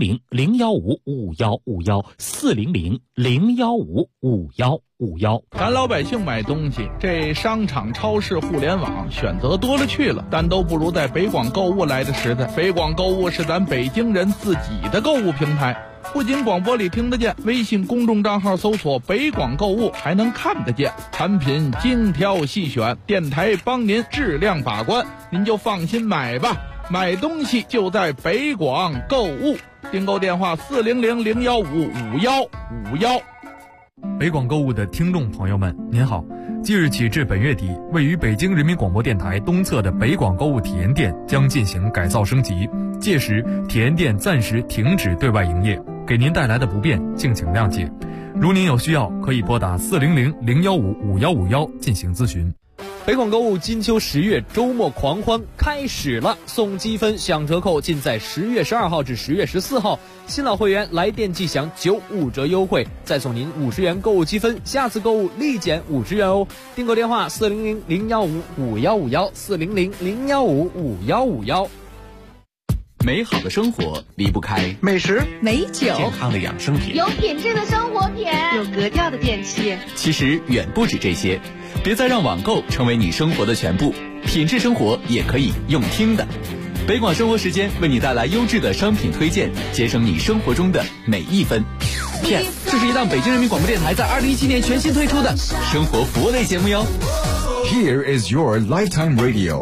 400-015-5151，400-015-5151。 咱老百姓买东西，这商场、超市、互联网选择多了去了，但都不如在北广购物来的实在。北广购物是咱北京人自己的购物平台，不仅广播里听得见，微信公众账号搜索北广购物还能看得见，产品精挑细选，电台帮您质量把关，您就放心买吧。买东西就在北广购物，订购电话400-015-5151。 北广购物的听众朋友们，您好！即日起至本月底，位于北京人民广播电台东侧的北广购物体验店将进行改造升级，届时体验店暂时停止对外营业，给您带来的不便，敬请谅解。如您有需要，可以拨打400-015-5151进行咨询。 北广购物金秋10月周末狂欢开始了，送积分享折扣尽在10月12号至10月14号，新老会员来电即享95折优惠，再送您50元购物积分，下次购物立减50元哦。订购电话400-015-5151，400-015-5151。 美好的生活离不开美食、 美酒、 健康的养生品， 有品质的生活品， 有格调的电器。 其实远不止这些，别再让网购成为你生活的全部，品质生活也可以用听的。北广生活时间为你带来优质的商品推荐，节省你生活中的每一分。PS， 这是一档北京人民广播电台在2017年全新推出的生活服务类节目哟。 Here is your lifetime radio。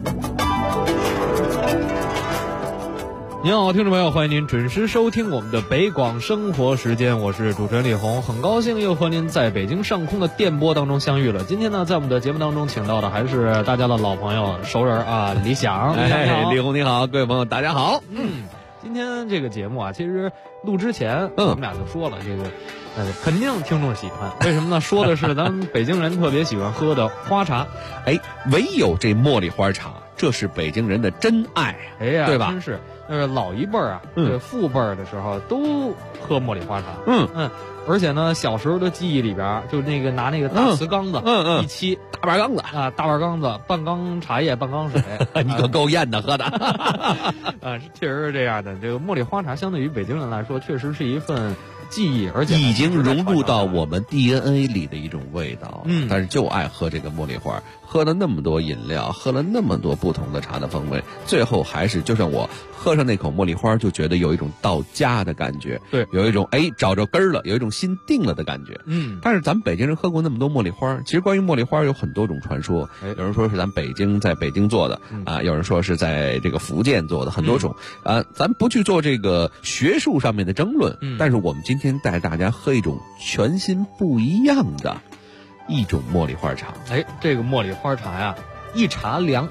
您好，听众朋友，欢迎您准时收听我们的北广生活时间，我是主持人李红，很高兴又和您在北京上空的电波当中相遇了。今天呢，在我们的节目当中请到的还是大家的老朋友、熟人啊，李想。 李红你好，各位朋友大家好。 今天这个节目啊，其实录之前我们俩就说了，这个肯定听众喜欢，为什么呢？说的是咱们北京人特别喜欢喝的花茶， 唯有这茉莉花茶，这是北京人的真爱，对吧？ 真是。老一辈儿啊，父辈儿的时候都喝茉莉花茶，而且呢，小时候的记忆里边，就那个拿那个大瓷缸子，一沏大板缸子啊，大板缸子，半缸茶叶，半缸水， 你可够艳的喝的， 确实是这样的。这个茉莉花茶相对于北京人来说，确实是一份记忆，而且已经融入到我们 DNA 里的一种味道。但是就爱喝这个茉莉花，喝了那么多饮料，喝了那么多不同的茶的风味，最后还是就像我喝上那口茉莉花，就觉得有一种到家的感觉， 对， 有一种找着根儿了，有一种心定了的感觉。但是咱们北京人喝过那么多茉莉花，其实关于茉莉花有很多种传说，有人说是咱在北京做的啊，有人说是在这个福建做的，很多种咱不去做这个学术上面的争论，但是我们今天带大家喝一种全新不一样的一种茉莉花茶。 这个茉莉花茶呀，一茶连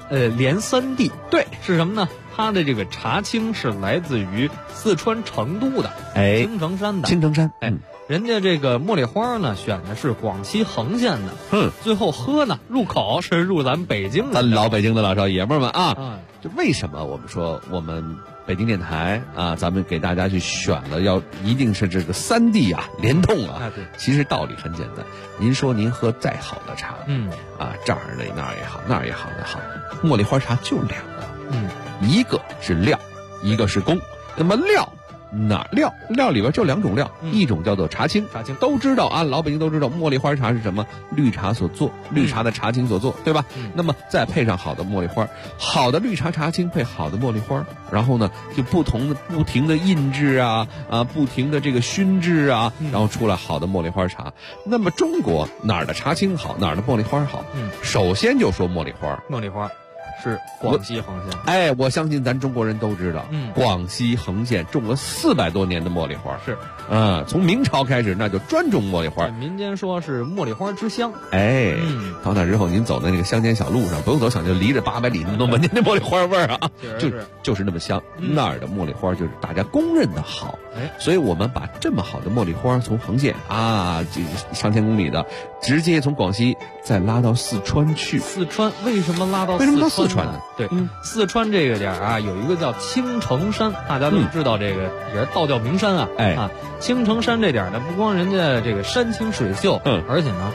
3地。对，是什么呢？它的这个茶青是来自于四川成都的青城山的。 青城山， 人家这个茉莉花呢，选的是广西横县的。最后喝呢，入口是入咱北京的， 咱老北京的老少爷们们啊。就为什么我们说我们北京电台啊，咱们给大家去选了，要一定是这个3地啊联动啊。 对， 其实道理很简单。您说您喝再好的茶，这儿的那儿也好，那儿也好的好，茉莉花茶就2个，一个是料，一个是工。那么料里边就2种料，一种叫做茶青，都知道啊，老北京都知道，茉莉花茶是什么？绿茶所做，绿茶的茶青所做，对吧？那么再配上好的茉莉花，好的绿茶茶青配好的茉莉花，然后呢，就不停的印制啊，不停的这个熏制啊，然后出来好的茉莉花茶。那么中国哪儿的茶青好，哪儿的茉莉花好？首先就说茉莉花。 是广西横县。 我相信咱中国人都知道，广西横县种了400多年的茉莉花， 是， 从明朝开始那就专种茉莉花， 民间说是茉莉花之乡。 到那之后您走在那个乡间小路上，不用走小，就离着800里那么闻见那茉莉花味儿啊，就是那么香。那儿的茉莉花就是大家公认的好，所以我们把这么好的茉莉花从横县上千公里的，直接从广西再拉到四川去。 四川为什么拉到四川呢？对，四川这个点啊，有一个叫青城山，大家都知道，这个也是道教名山啊。青城山这点呢，不光人家这个山清水秀，而且呢，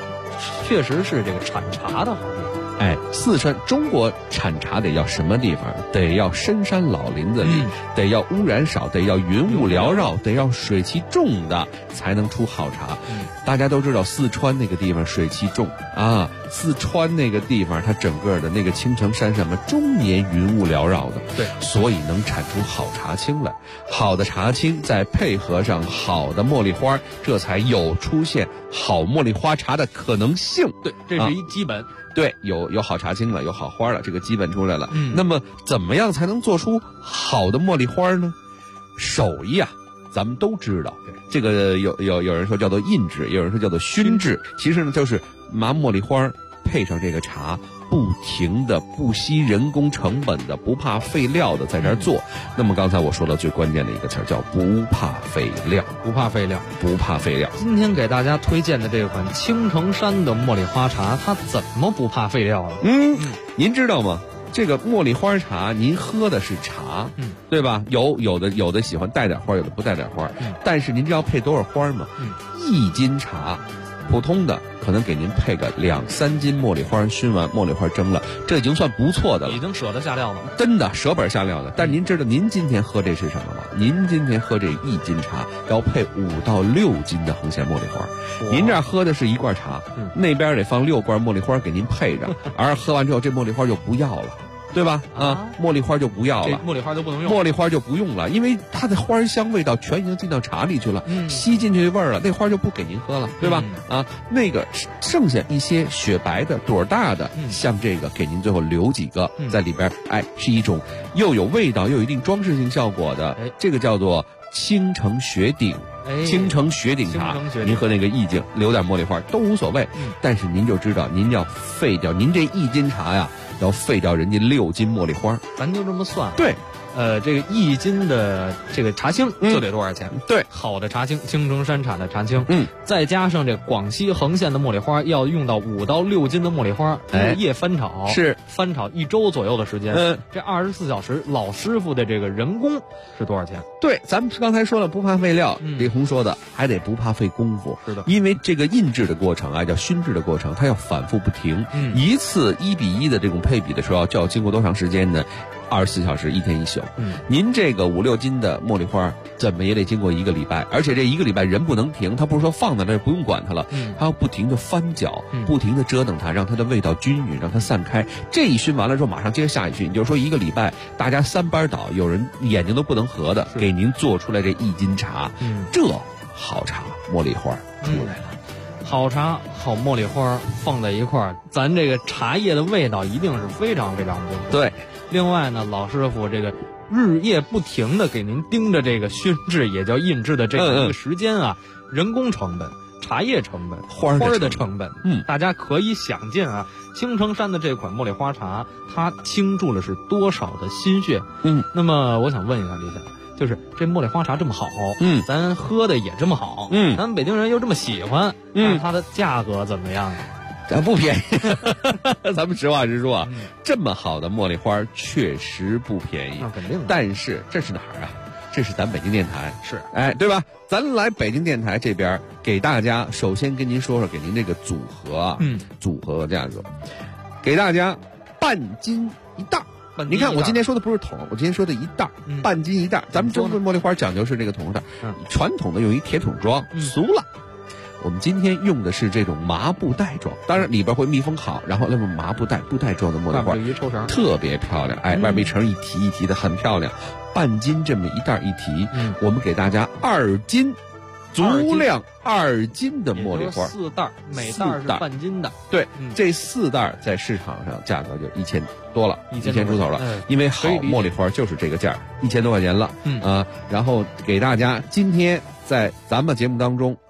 确实是这个产茶的好地方。 哎，四川中国产茶得要什么地方？得要深山老林子里，得要污染少，得要云雾缭绕，得要水汽重的才能出好茶。大家都知道四川那个地方水汽重啊，四川那个地方它整个的那个青城山什么终年云雾缭绕的， 对， 所以能产出好茶青来。好的茶青再配合上好的茉莉花，这才有出现好茉莉花茶的可能性。 对，这是一基本。 对，有好茶青了，有好花了，这个基本出来了。那么怎么样才能做出好的茉莉花呢？手艺啊，咱们都知道，这个有人说叫做印制，有人说叫做熏制，其实呢就是拿茉莉花配上这个茶，不停的不惜人工成本的，不怕废料的在这儿做。那么刚才我说的最关键的一个词叫不怕废料， 不怕废料， 不怕废料。 今天给大家推荐的这款青城山的茉莉花茶，它怎么不怕废料呢？ 您知道吗？这个茉莉花茶，您喝的是茶，对吧？有的喜欢带点花，有的不带点花。但是您知道配多少花吗？1斤茶。普通的可能给您配个2-3斤茉莉花，熏完茉莉花蒸了，这已经算不错的了， 已经舍得下料了， 真的舍本下料的。但您知道您今天喝这是什么吗？您今天喝这1斤茶要配5到6斤的横线茉莉花，您这儿喝的是1罐茶，那边得放6罐茉莉花给您配着，而喝完之后这茉莉花就不要了。对吧？茉莉花就不要了， 茉莉花就不能用， 茉莉花就不用了，因为它的花香味道全已经进到茶里去了，吸进去的味儿了，那花就不给您喝了，对吧？那个剩下一些雪白的朵大的，像这个给您最后留几个在里边，是一种又有味道又有一定装饰性效果的，这个叫做青城雪顶。青城雪顶茶，您喝那个意境留点茉莉花都无所谓，但是您就知道您要废掉您这1斤茶呀，要废掉人家6斤茉莉花， 咱就这么算。 对， 这个1斤的这个茶青就得多少钱？ 对， 好的茶青，青城山产的茶青，再加上这广西横线的茉莉花，要用到5到6斤的茉莉花，日夜翻炒， 是翻炒1周左右的时间。这24小时老师傅的这个人工是多少钱？ 对，咱们刚才说了不怕废料，李红说的还得不怕费功夫。 是的， 因为这个印制的过程叫熏制的过程，它要反复不停，一次1比1的这种配比的时候，就要经过多长时间呢？24小时1天1宿。您这个5、6斤的茉莉花怎么也得经过1个礼拜，而且这1个礼拜人不能停，他不是说放在那儿不用管它了，他要不停的翻搅，不停的折腾它，让它的味道均匀，让它散开。这一熏完了之后马上接着下一熏，也就是说1个礼拜大家3班倒，有人眼睛都不能合的给您做出来这1斤茶，这好茶茉莉花出来了。 好茶好茉莉花放在一块儿，咱这个茶叶的味道一定是非常非常不错。 对， 另外呢，老师傅这个日夜不停的给您盯着这个熏制，也叫印制的这个时间啊，人工成本、茶叶成本、花的成本，大家可以想见啊，青城山的这款茉莉花茶，它倾注了是多少的心血。那么我想问一下李想，就是这茉莉花茶这么好，咱喝的也这么好，咱们北京人又这么喜欢，它的价格怎么样？ 不便宜，咱们实话实说啊，这么好的茉莉花确实不便宜， 那肯定的。 但是这是哪儿啊？这是咱北京电台， 是对吧？咱来北京电台这边给大家首先跟您说说，给您这个组合啊，组合价格，给大家半斤一袋。你看，我今天说的不是桶，我今天说的一袋，半斤一袋。咱们中国茉莉花讲究是这个桶袋，传统的用一铁桶装，俗了。我们今天用的是这种麻布袋装，当然里边会密封好，然后那么麻布袋装的茉莉花，特别漂亮，外面一层一提一提的，很漂亮。半斤这么一袋一提，我们给大家2斤。足量2斤的茉莉花 ，4袋，每袋是半斤的。 对，这4袋在市场上价格就1000多了，1000出头了。因为好茉莉花就是这个价，1000多块钱了。然后给大家今天在咱们节目当中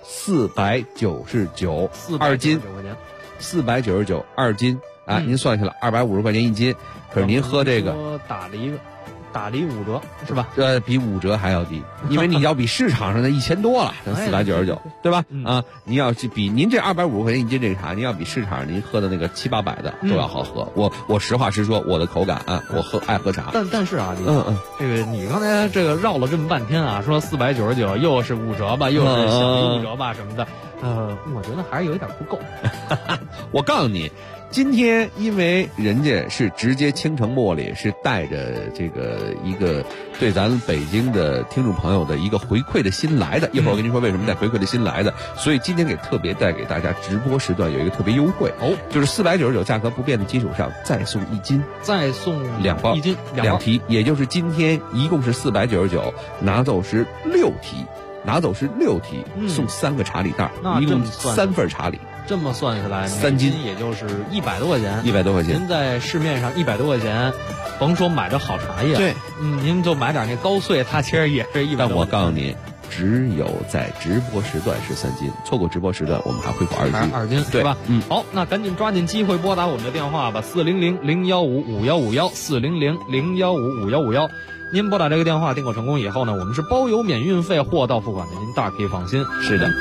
499， 2斤，499 2斤啊，您算下来250块钱1斤。可是您喝这个打离5折是吧？ 比5折还要低，因为你要比市场上的1000多了，咱499，对吧？您要去比您这250块钱1斤这个茶，您要比市场上您喝的那个700、800的都要好喝。我实话实说，我的口感啊，我爱喝茶。 但是啊，这个你刚才这个绕了这么半天啊，说499又是5折吧，又是小于5折吧什么的。 我觉得还是有一点不够。 我告诉你，今天因为人家是直接青城茉莉是带着这个一个对咱北京的听众朋友的一个回馈的心来的，一会儿我跟您说为什么带回馈的心来的，所以今天特别带给大家直播时段有一个特别优惠哦，就是499价格不变的基础上再送1斤， 再送 2包 1斤 2提，也就是今天一共是499，拿走是6提。拿走是6提，送3个茶礼袋，一共3份茶礼。 这么算下来 ，3斤也就是100多块钱。 100多块钱， 您在市面上100多块钱，甭说买着好茶叶， 对， 您就买点那高碎，它其实也是100多块钱。 但我告诉你，只有在直播时段是3斤，错过直播时段，我们还会补2斤， 对吧？好，那赶紧抓紧机会拨打我们的电话吧，400-015-5151，400-015-5151。您拨打这个电话订购成功以后呢，我们是包邮免运费，货到付款的，您大可以放心。 是的。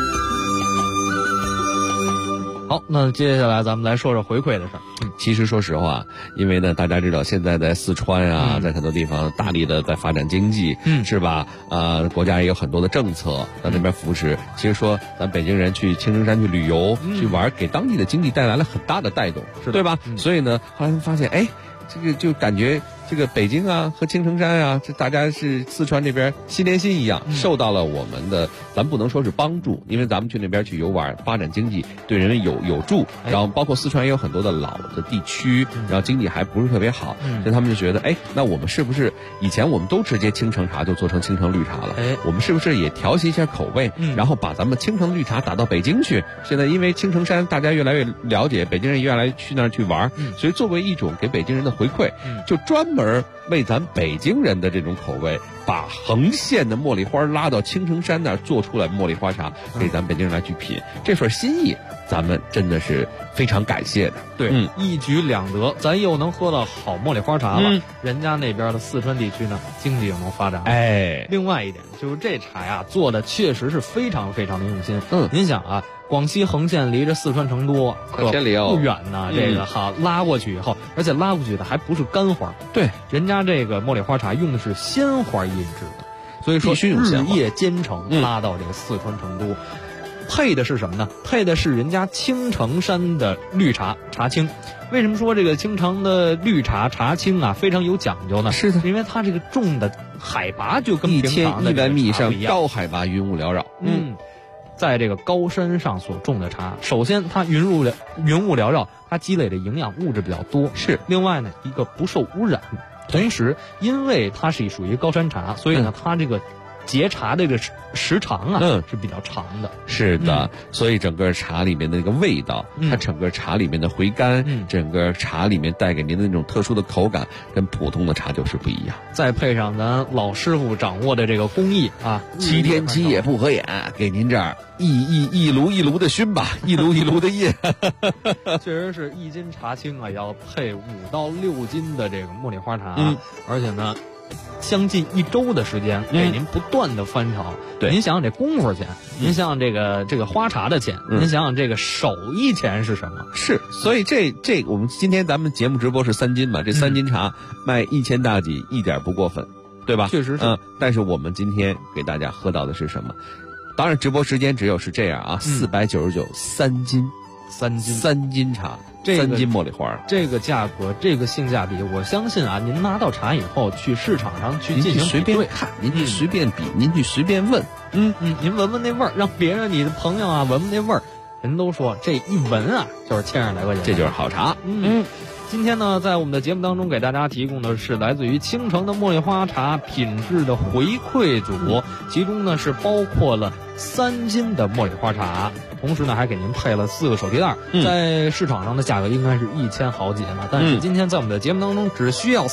好，那接下来咱们来说说回馈的事儿。 其实说实话，因为呢，大家知道现在在四川啊，在很多地方大力的在发展经济，是吧？国家也有很多的政策在那边扶持。其实说咱北京人去青城山去旅游、去玩，给当地的经济带来了很大的带动，对吧？所以呢，后来发现，哎，这个就感觉这个北京啊和青城山啊，这大家是四川这边心连心一样，受到了我们的，咱不能说是帮助，因为咱们去那边去游玩，发展经济对人有助。然后包括四川也有很多的老的地区，然后经济还不是特别好，所以他们就觉得，哎，那我们是不是以前我们都直接青城茶就做成青城绿茶了？哎，我们是不是也调戏一下口味，然后把咱们青城绿茶打到北京去？现在因为青城山大家越来越了解，北京人越来越去那儿去玩，所以作为一种给北京人的回馈，就专门为咱北京人的这种口味，把横线的茉莉花拉到青城山那儿做出来茉莉花茶，给咱北京人来去品，这份心意咱们真的是非常感谢的。 对，一举两得，咱又能喝到好茉莉花茶了，人家那边的四川地区呢，经济又能发展。 哎， 另外一点就是这茶呀做的确实是非常非常的用心。您想啊，广西横线离着四川成都可不远呢，这个好拉过去以后，而且拉过去的还不是干花， 对， 人家这个茉莉花茶用的是鲜花印制的，所以说日夜兼程拉到这个四川成都。配的是什么呢？配的是人家青城山的绿茶茶青。为什么说这个青城的绿茶茶青啊非常有讲究呢？ 是的， 因为它这个种的海拔就跟平常的 1100米以上高海拔云雾缭绕。 在这个高山上所种的茶，首先它云雾缭绕，它积累的营养物质比较多。 是， 另外呢，一个不受污染，同时因为它是属于高山茶，所以呢，它这个结茶的这个时长啊，是比较长的。 是的，所以整个茶里面的那个味道，它整个茶里面的回甘，整个茶里面带给您的那种特殊的口感，跟普通的茶就是不一样。 再配上咱老师傅掌握的这个工艺啊 ，7天7夜不合眼，给您这儿一炉一炉的熏吧，一炉一炉的印。 确实是1斤茶青啊，要配5到6斤的这个茉莉花茶，而且呢，将近1周的时间给您不断的翻炒。 对， 您想想这功夫钱，您想想这个花茶的钱，您想想这个手艺钱是什么？ 是，所以这我们今天咱们节目直播是3斤嘛，这3斤茶卖1000大几，一点不过分，对吧？ 确实是。 但是我们今天给大家喝到的是什么？当然直播时间只有是这样啊，499 3斤茶。3斤茉莉花， 这个价格，这个性价比，我相信啊，您拿到茶以后去市场上去进行随便看，您去随便比，您去随便问， 您闻闻那味儿，让别人你的朋友啊闻闻那味儿，人都说这一闻啊就是1000来块钱， 这就是好茶。 今天呢，在我们的节目当中给大家提供的是来自于青城的茉莉花茶品质的回馈组，其中呢是包括了3斤的茉莉花茶，同时呢还给您配了4个手提袋，在市场上的价格应该是1000好几呢，但是今天在我们的节目当中只需要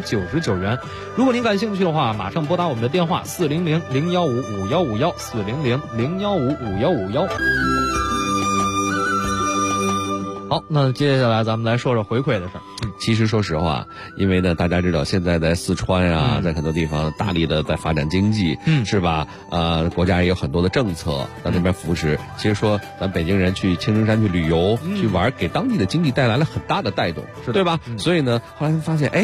499元。如果您感兴趣的话，马上拨打我们的电话400-015-5151，400-015-5151。好，那接下来咱们来说说回馈的事儿。 其实说实话，因为呢，大家知道现在在四川啊，在很多地方大力的在发展经济，是吧？国家也有很多的政策在那边扶持。其实说咱北京人去青城山去旅游、去玩，给当地的经济带来了很大的带动，对吧？所以呢，后来发现，哎，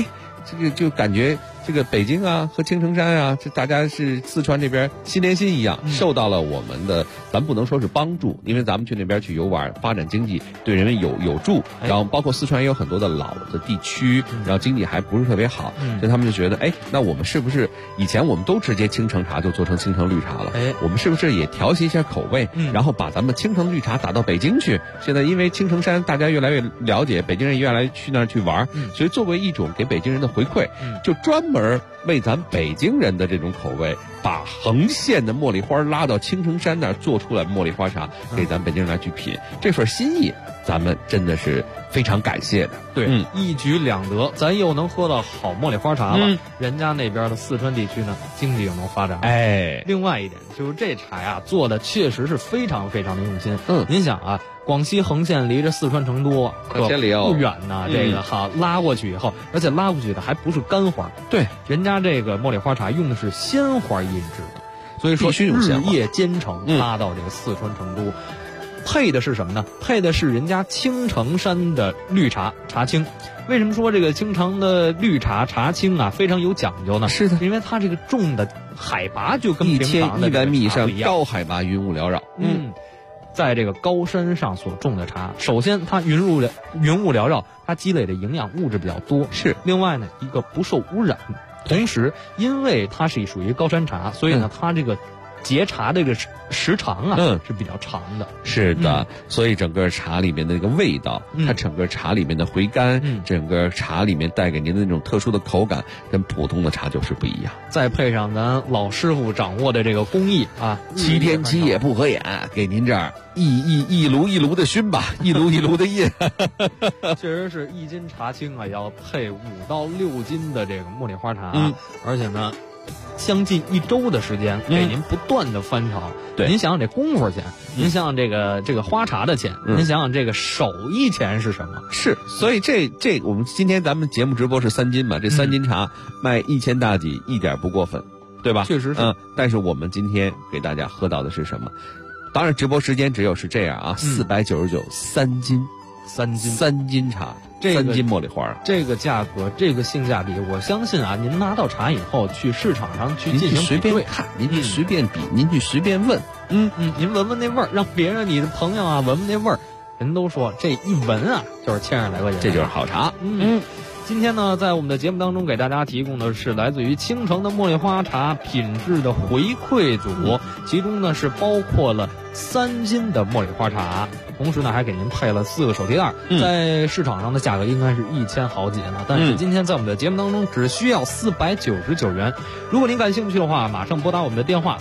这个就感觉这个北京啊和青城山啊，这大家是四川这边心连心一样，受到了我们的，咱不能说是帮助，因为咱们去那边去游玩，发展经济，对人们有助。然后包括四川也有很多的老的地区，然后经济还不是特别好，所以他们就觉得，哎，那我们是不是以前我们都直接青城茶就做成青城绿茶了？哎，我们是不是也调戏一下口味，然后把咱们青城绿茶打到北京去？现在因为青城山大家越来越了解，北京人越来越去那儿去玩，所以作为一种给北京人的回馈，就专门为咱北京人的这种口味，把横线的茉莉花拉到青城山那儿做出来茉莉花茶，给咱北京人来去品，这份心意咱们真的是非常感谢的。 对，一举两得，咱又能喝到好茉莉花茶了，人家那边的四川地区呢，经济又能发展。 哎， 另外一点就是这茶呀做的确实是非常非常的用心。您想啊，广西横线离着四川成都可不远呢，这个哈拉过去以后，而且拉过去的还不是干花， 对， 人家这个茉莉花茶用的是鲜花印制的，所以说日夜兼程拉到这个四川成都。配的是什么呢？配的是人家青城山的绿茶茶青。为什么说这个青城的绿茶茶青啊非常有讲究呢？ 是的， 因为它这个种的海拔就跟平常的 1100米以上高海拔云雾缭绕。 在这个高山上所种的茶，首先它云雾缭绕，它积累的营养物质比较多。 是， 另外呢，一个不受污染，同时因为它是属于高山茶，所以呢，它这个结茶这个时长啊，是比较长的。 是的，所以整个茶里面的那个味道，它整个茶里面的回甘，整个茶里面带给您的那种特殊的口感，跟普通的茶就是不一样。 再配上咱老师傅掌握的这个工艺啊 ，7天7夜不合眼，给您这儿一炉一炉的熏吧，一炉一炉的印。 确实是1斤茶青啊，要配5到6斤的这个茉莉花茶，而且呢，将近1周的时间给您不断的翻炒。 对， 您想想这功夫钱，您想想这个花茶的钱，您想想这个手艺钱是什么？ 是，所以这我们今天咱们节目直播是3斤嘛，这3斤茶卖1000大几，一点不过分，对吧？ 确实是。 但是我们今天给大家喝到的是什么？当然直播时间只有是这样啊，499 3斤茶。3斤茉莉花， 这个价格，这个性价比，我相信啊，您拿到茶以后，去市场上去进行随便看，您去随便比，您去随便问， 您闻闻那味儿，让别人你的朋友啊闻闻那味儿，人都说这一闻啊就是1000来块钱， 这就是好茶。 今天呢，在我们的节目当中给大家提供的是来自于青城的茉莉花茶品质的回馈组，其中呢是包括了3斤的茉莉花茶，同时呢还给您配了4个手提袋，在市场上的价格应该是1000好几呢，但是今天在我们的节目当中只需要499元。如果您感兴趣的话，马上拨打我们的电话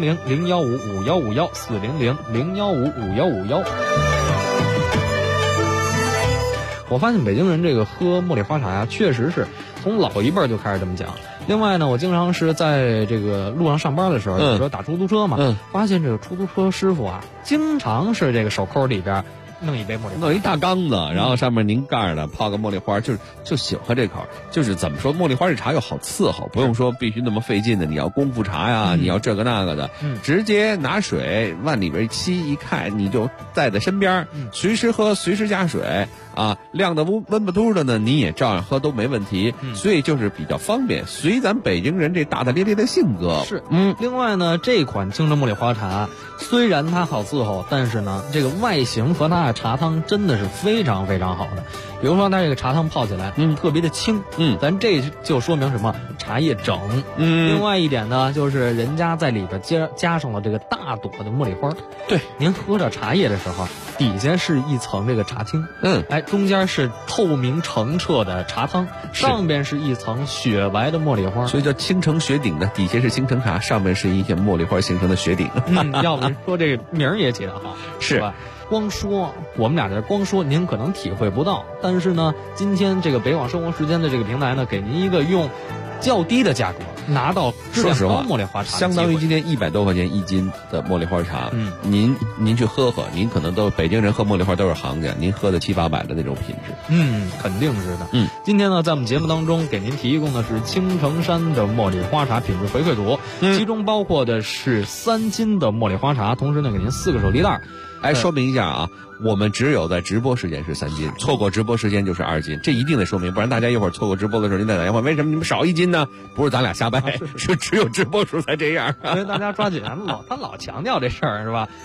400-015-5151 400-015-5151。我发现北京人这个喝茉莉花茶呀，确实是从老一辈就开始这么讲。另外呢，我经常是在这个路上上班的时候，有时候打出租车嘛，发现这个出租车师傅啊，经常是这个手扣里边弄一杯茉莉花， 弄一大缸子，然后上面拧盖的，泡个茉莉花，就喜欢这口。就是怎么说，茉莉花这茶又好伺候，不用说必须那么费劲的，你要功夫茶呀，你要这个那个的，直接拿水往里边一看，你就带在身边，随时喝，随时加水。晾的温不嘟的呢，你也照样喝都没问题，所以就是比较方便，随咱北京人这大大咧咧的性格。 是，另外呢，这款青城茉莉花茶虽然它好伺候，但是呢，这个外形和它的茶汤真的是非常非常好的。比如说它这个茶汤泡起来，特别的轻，咱这就说明什么？茶叶整。另外一点呢，就是人家在里边加上了这个大朵的茉莉花。 对， 您喝着茶叶的时候，底下是一层这个茶青，中间是透明澄澈的茶汤，上边是一层雪白的茉莉花， 所以叫青城雪顶的，底下是青城茶，上面是一片茉莉花形成的雪顶。 要不说这个名儿也起得好，是吧？光说我们俩这光说，您可能体会不到，但是呢，今天这个北广生活时间的这个平台呢，给您一个用较低的价格拿到质量高茉莉花茶， 相当于今天100多块钱1斤的茉莉花茶。您去喝喝，您可能都北京人喝茉莉花都是行家，您喝的700-800的那种品质。 肯定是的。今天呢，在我们节目当中给您提供的是青城山的茉莉花茶品质回馈组，其中包括的是3斤的茉莉花茶，同时呢给您4个手提袋。 说明一下啊，我们只有在直播时间是3斤，错过直播时间就是2斤，这一定得说明，不然大家一会儿错过直播的时候您再打电话，为什么你们少1斤呢？不是咱俩瞎掰，是只有直播时候才这样。 所以大家抓紧，他老强调这事儿是吧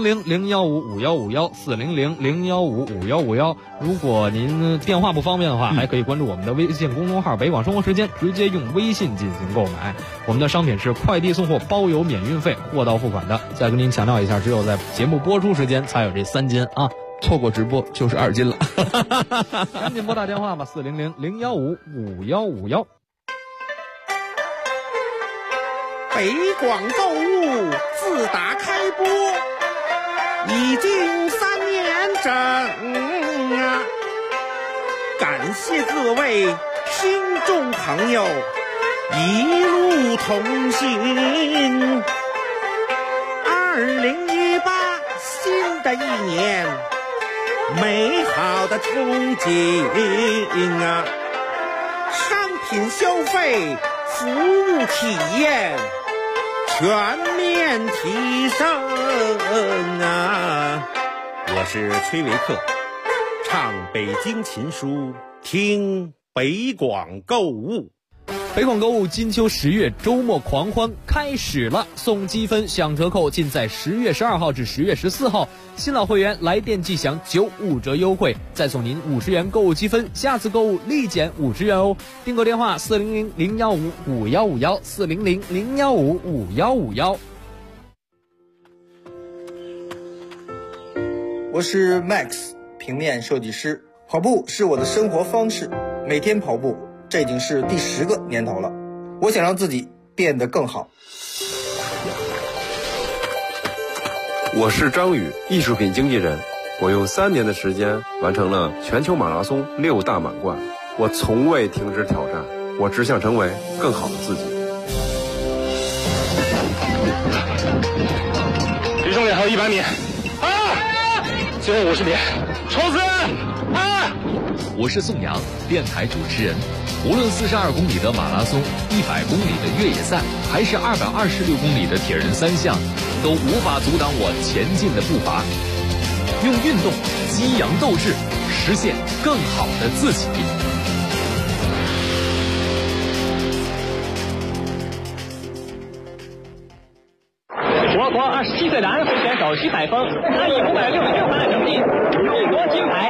？400-015-5151，400-015-5151。如果您电话不方便的话，还可以关注我们的微信公众号“北广生活时间”，直接用微信进行购买。我们的商品是快递送货包邮免运费，货到付款的。再跟您强调一下，只有在节目播出时间才有这3斤啊， 错过直播就是2斤了。 赶紧拨打电话吧，400-015-5151。 北广购物自打开播已经3年整啊，感谢各位听众朋友一路同行。2018新的一年，美好的憧憬啊，商品消费、服务体验全面提升啊！我是崔维克，唱北京琴书，听北广购物。 北广购物金秋10月周末狂欢开始了，送积分享折扣尽在10月12号至10月14号，新老会员来电即享95折优惠，再送您50元购物积分，下次购物立减50元哦。订购电话400-015-5151，400-015-5151。 我是 Max， 平面设计师。跑步是我的生活方式，每天跑步，这已经是第10个年头了。我想让自己变得更好。 我是张宇，艺术品经纪人。我用3年的时间完成了全球马拉松6大满贯。我从未停止挑战，我只想成为更好的自己。 离终点还有100米，最后50米，冲刺！ 我是宋阳，电台主持人。无论42公里的马拉松、100公里的越野赛，还是226公里的铁人3项，都无法阻挡我前进的步伐。用运动激扬斗志，实现更好的自己。 我国27岁的安徽选手徐海峰，他以566分的成绩勇夺金牌。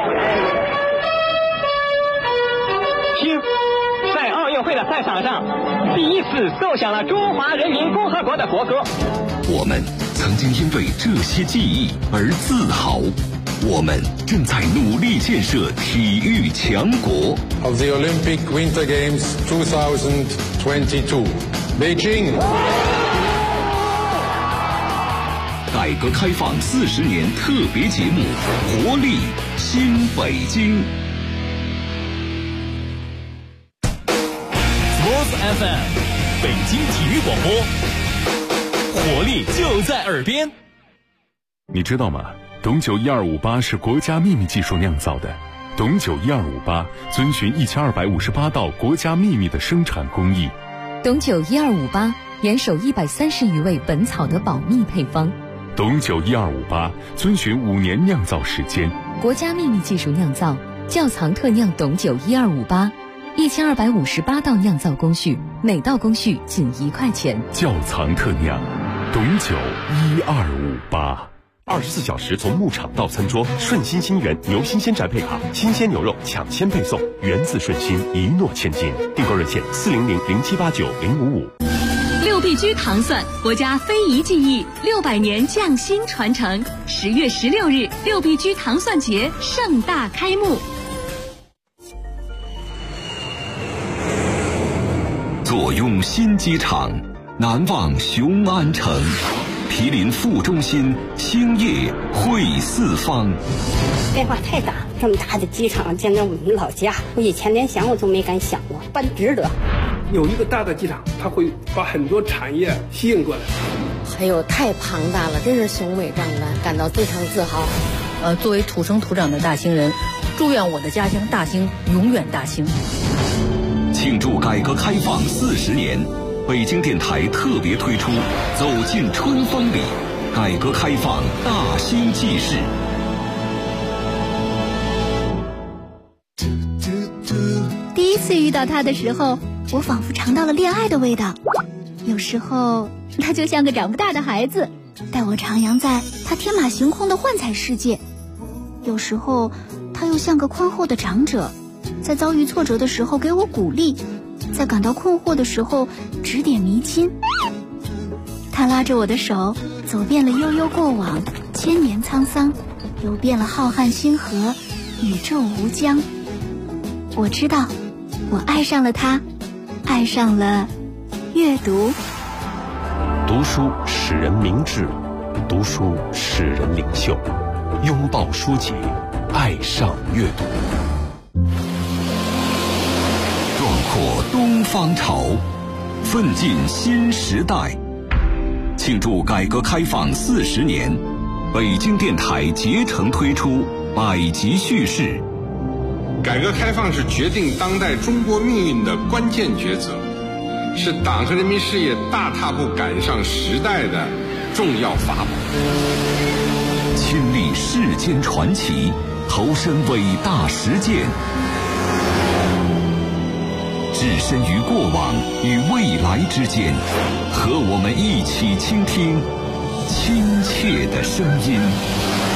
听，在奥运会的赛场上，第一次奏响了中华人民共和国的国歌。 我们曾经因为这些记忆而自豪，我们正在努力建设体育强国。 Of the Olympic Winter Games 2022, Beijing。 改革开放40年特别节目，活力新北京。 FM 北京体育广播，活力就在耳边。 你知道吗？董酒1258是国家秘密技术酿造的。董酒1258遵循1258道国家秘密的生产工艺。 董酒1258严守130余位本草的保密配方。 董酒1258遵循5年酿造时间。 国家秘密技术酿造，窖藏特酿董酒1258，1258道酿造工序，每道工序仅1块钱。 窖藏特酿，董酒1258。24小时从牧场到餐桌，顺心新源牛新鲜宅配卡，新鲜牛肉抢先配送，源自顺心，一诺千金。订购热线400-0789-055。 六必居糖蒜，国家非遗技艺600年匠心传承。10月16日，六必居糖蒜节盛大开幕。 坐拥新机场，难忘雄安城。毗邻副中心，兴业汇四方。 变化太大，这么大的机场，简直我们老家，我以前连想我都没敢想过，办值得。 有一个大的机场，它会把很多产业吸引过来。 哎呦，太庞大了，真是雄伟壮观，感到非常自豪。 作为土生土长的大兴人，祝愿我的家乡大兴永远大兴。 庆祝改革开放40年，北京电台特别推出《走进春风里》， 改革开放大兴纪事。 第一次遇到他的时候，我仿佛尝到了恋爱的味道。有时候他就像个长不大的孩子，带我徜徉在他天马行空的幻彩世界。有时候他又像个宽厚的长者，在遭遇挫折的时候给我鼓励，在感到困惑的时候指点迷津。他拉着我的手，走遍了悠悠过往，千年沧桑，游遍了浩瀚星河，宇宙无疆。我知道，我爱上了他，爱上了阅读。 读书使人明智，读书使人领袖。拥抱书籍，爱上阅读。 壮阔东方潮，奋进新时代。庆祝改革开放40年，北京电台竭诚推出百集叙事。 改革开放是决定当代中国命运的关键抉择，是党和人民事业大踏步赶上时代的重要法宝。 亲历世间传奇，投身伟大实践，置身于过往与未来之间，和我们一起倾听亲切的声音。